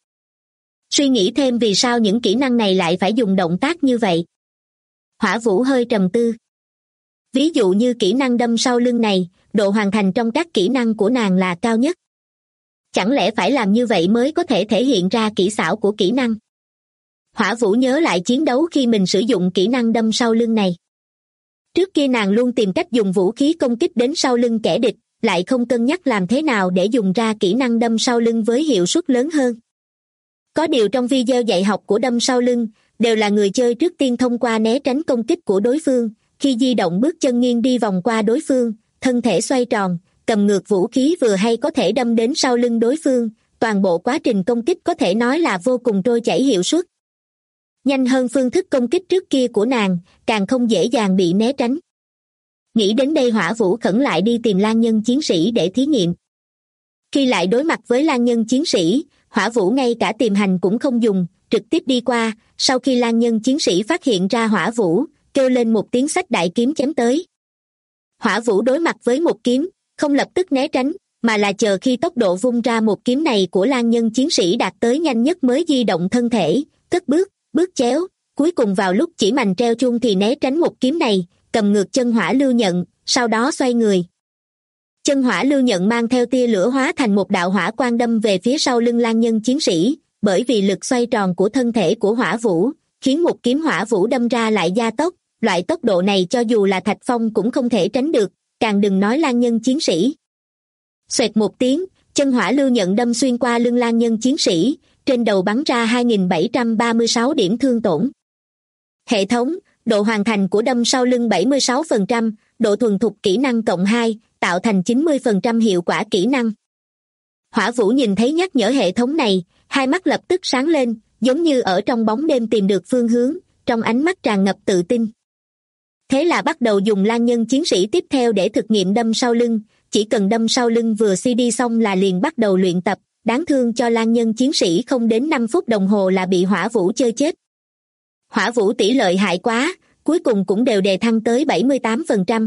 Suy nghĩ thêm vì sao những kỹ năng này lại phải dùng động tác như vậy. Hỏa Vũ hơi trầm tư. Ví dụ như kỹ năng đâm sau lưng này, độ hoàn thành trong các kỹ năng của nàng là cao nhất. Chẳng lẽ phải làm như vậy mới có thể thể hiện ra kỹ xảo của kỹ năng? Hỏa Vũ nhớ lại chiến đấu khi mình sử dụng kỹ năng đâm sau lưng này. Trước kia nàng luôn tìm cách dùng vũ khí công kích đến sau lưng kẻ địch, lại không cân nhắc làm thế nào để dùng ra kỹ năng đâm sau lưng với hiệu suất lớn hơn. Có điều trong video dạy học của đâm sau lưng, đều là người chơi trước tiên thông qua né tránh công kích của đối phương, khi di động bước chân nghiêng đi vòng qua đối phương, thân thể xoay tròn, cầm ngược vũ khí vừa hay có thể đâm đến sau lưng đối phương, toàn bộ quá trình công kích có thể nói là vô cùng trôi chảy hiệu suất. Nhanh hơn phương thức công kích trước kia của nàng, càng không dễ dàng bị né tránh. Nghĩ đến đây Hỏa Vũ khẩn lại đi tìm Lang Nhân Chiến Sĩ để thí nghiệm. Khi lại đối mặt với Lang Nhân Chiến Sĩ, Hỏa Vũ ngay cả tìm hành cũng không dùng, trực tiếp đi qua, sau khi Lang Nhân Chiến Sĩ phát hiện ra Hỏa Vũ, kêu lên một tiếng xách đại kiếm chém tới. Hỏa Vũ đối mặt với một kiếm, không lập tức né tránh, mà là chờ khi tốc độ vung ra một kiếm này của Lang Nhân Chiến Sĩ đạt tới nhanh nhất mới di động thân thể, cất bước, bước chéo, cuối cùng vào lúc chỉ mành treo chuông thì né tránh một kiếm này, cầm ngược chân hỏa lưu nhận, sau đó xoay người. Chân hỏa lưu nhận mang theo tia lửa hóa thành một đạo hỏa quang đâm về phía sau lưng Lang Nhân Chiến Sĩ, bởi vì lực xoay tròn của thân thể của Hỏa Vũ, khiến một kiếm Hỏa Vũ đâm ra lại gia tốc, loại tốc độ này cho dù là Thạch Phong cũng không thể tránh được, càng đừng nói Lang Nhân Chiến Sĩ. Xoẹt một tiếng, chân hỏa lưu nhận đâm xuyên qua lưng Lang Nhân Chiến Sĩ, trên đầu bắn ra 2736 điểm thương tổn. Hệ thống, độ hoàn thành của đâm sau lưng 76%, độ thuần thục kỹ năng cộng 2, tạo thành 90% hiệu quả kỹ năng. Hỏa Vũ nhìn thấy nhắc nhở hệ thống này, hai mắt lập tức sáng lên, giống như ở trong bóng đêm tìm được phương hướng, trong ánh mắt tràn ngập tự tin. Thế là bắt đầu dùng Lang Nhân Chiến Sĩ tiếp theo để thực nghiệm đâm sau lưng, chỉ cần đâm sau lưng vừa CD xong là liền bắt đầu luyện tập, đáng thương cho Lang Nhân Chiến Sĩ không đến 5 phút đồng hồ là bị Hỏa Vũ chơi chết. Hỏa Vũ tỷ lợi hại quá, cuối cùng cũng đều đề thăng tới 78%.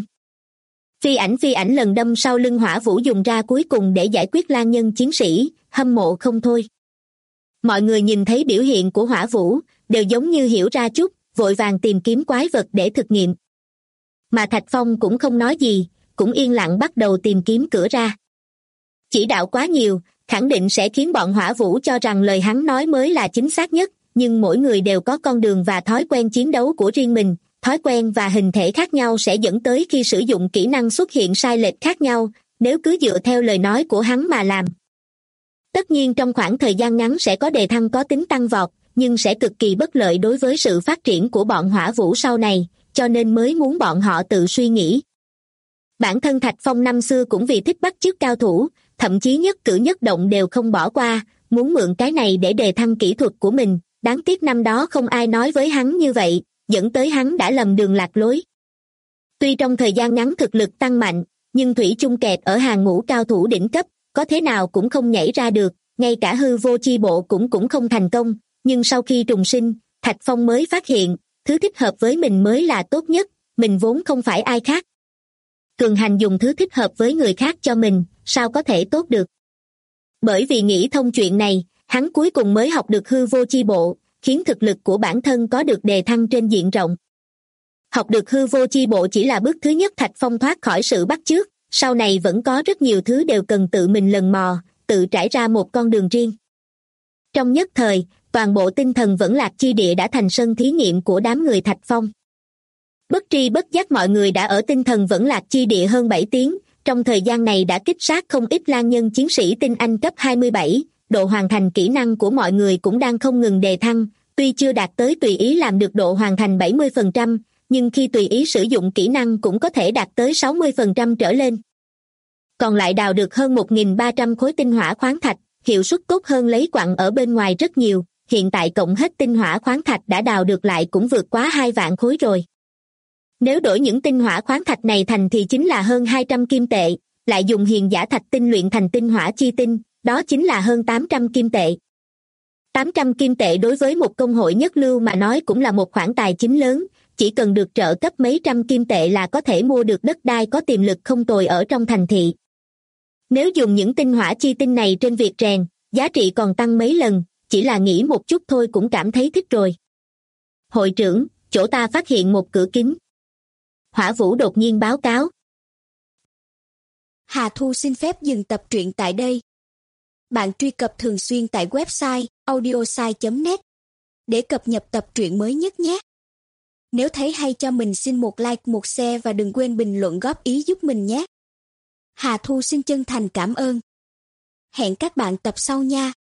Phi ảnh lần đâm sau lưng Hỏa Vũ dùng ra cuối cùng để giải quyết Lang Nhân Chiến Sĩ, hâm mộ không thôi. Mọi người nhìn thấy biểu hiện của Hỏa Vũ, đều giống như hiểu ra chút, vội vàng tìm kiếm quái vật để thực nghiệm. Mà Thạch Phong cũng không nói gì, cũng yên lặng bắt đầu tìm kiếm cửa ra. Chỉ đạo quá nhiều, khẳng định sẽ khiến bọn Hỏa Vũ cho rằng lời hắn nói mới là chính xác nhất, nhưng mỗi người đều có con đường và thói quen chiến đấu của riêng mình, thói quen và hình thể khác nhau sẽ dẫn tới khi sử dụng kỹ năng xuất hiện sai lệch khác nhau, nếu cứ dựa theo lời nói của hắn mà làm. Tất nhiên trong khoảng thời gian ngắn sẽ có đề thăng có tính tăng vọt, nhưng sẽ cực kỳ bất lợi đối với sự phát triển của bọn Hỏa Vũ sau này, cho nên mới muốn bọn họ tự suy nghĩ. Bản thân Thạch Phong năm xưa cũng vì thích bắt chước cao thủ, thậm chí nhất cử nhất động đều không bỏ qua, muốn mượn cái này để đề thăng kỹ thuật của mình, đáng tiếc năm đó không ai nói với hắn như vậy, dẫn tới hắn đã lầm đường lạc lối. Tuy trong thời gian ngắn thực lực tăng mạnh, nhưng thủy chung kẹt ở hàng ngũ cao thủ đỉnh cấp, có thế nào cũng không nhảy ra được, ngay cả hư vô chi bộ cũng không thành công, nhưng sau khi trùng sinh, Thạch Phong mới phát hiện, thứ thích hợp với mình mới là tốt nhất, mình vốn không phải ai khác. Cường Hành dùng thứ thích hợp với người khác cho mình, sao có thể tốt được? Bởi vì nghĩ thông chuyện này, hắn cuối cùng mới học được hư vô chi bộ, khiến thực lực của bản thân có được đề thăng trên diện rộng. Học được hư vô chi bộ chỉ là bước thứ nhất Thạch Phong thoát khỏi sự bắt chước, sau này vẫn có rất nhiều thứ đều cần tự mình lần mò, tự trải ra một con đường riêng. Trong nhất thời, toàn bộ tinh thần vẫn lạc chi địa đã thành sân thí nghiệm của đám người Thạch Phong. Bất tri bất giác mọi người đã ở tinh thần vẫn lạc chi địa hơn 7 tiếng, trong thời gian này đã kích sát không ít lang nhân chiến sĩ tinh anh cấp 27, độ hoàn thành kỹ năng của mọi người cũng đang không ngừng đề thăng, tuy chưa đạt tới tùy ý làm được độ hoàn thành 70%, nhưng khi tùy ý sử dụng kỹ năng cũng có thể đạt tới 60% trở lên. Còn lại đào được hơn 1.300 khối tinh hỏa khoáng thạch, hiệu suất tốt hơn lấy quặng ở bên ngoài rất nhiều, hiện tại cộng hết tinh hỏa khoáng thạch đã đào được lại cũng vượt quá 2 vạn khối rồi. Nếu đổi những tinh hỏa khoáng thạch này thành thì chính là hơn 200 kim tệ, lại dùng hiền giả thạch tinh luyện thành tinh hỏa chi tinh, đó chính là hơn 800 kim tệ. 800 kim tệ đối với một công hội nhất lưu mà nói cũng là một khoản tài chính lớn, chỉ cần được trợ cấp mấy trăm kim tệ là có thể mua được đất đai có tiềm lực không tồi ở trong thành thị. Nếu dùng những tinh hỏa chi tinh này trên việc rèn, giá trị còn tăng mấy lần, chỉ là nghĩ một chút thôi cũng cảm thấy thích rồi. Hội trưởng, chỗ ta phát hiện một cửa kính. Hỏa Vũ đột nhiên báo cáo. Hà Thu xin phép dừng tập truyện tại đây. Bạn truy cập thường xuyên tại website audiosai.net để cập nhật tập truyện mới nhất nhé. Nếu thấy hay cho mình xin một like, một share và đừng quên bình luận góp ý giúp mình nhé. Hà Thu xin chân thành cảm ơn. Hẹn các bạn tập sau nha.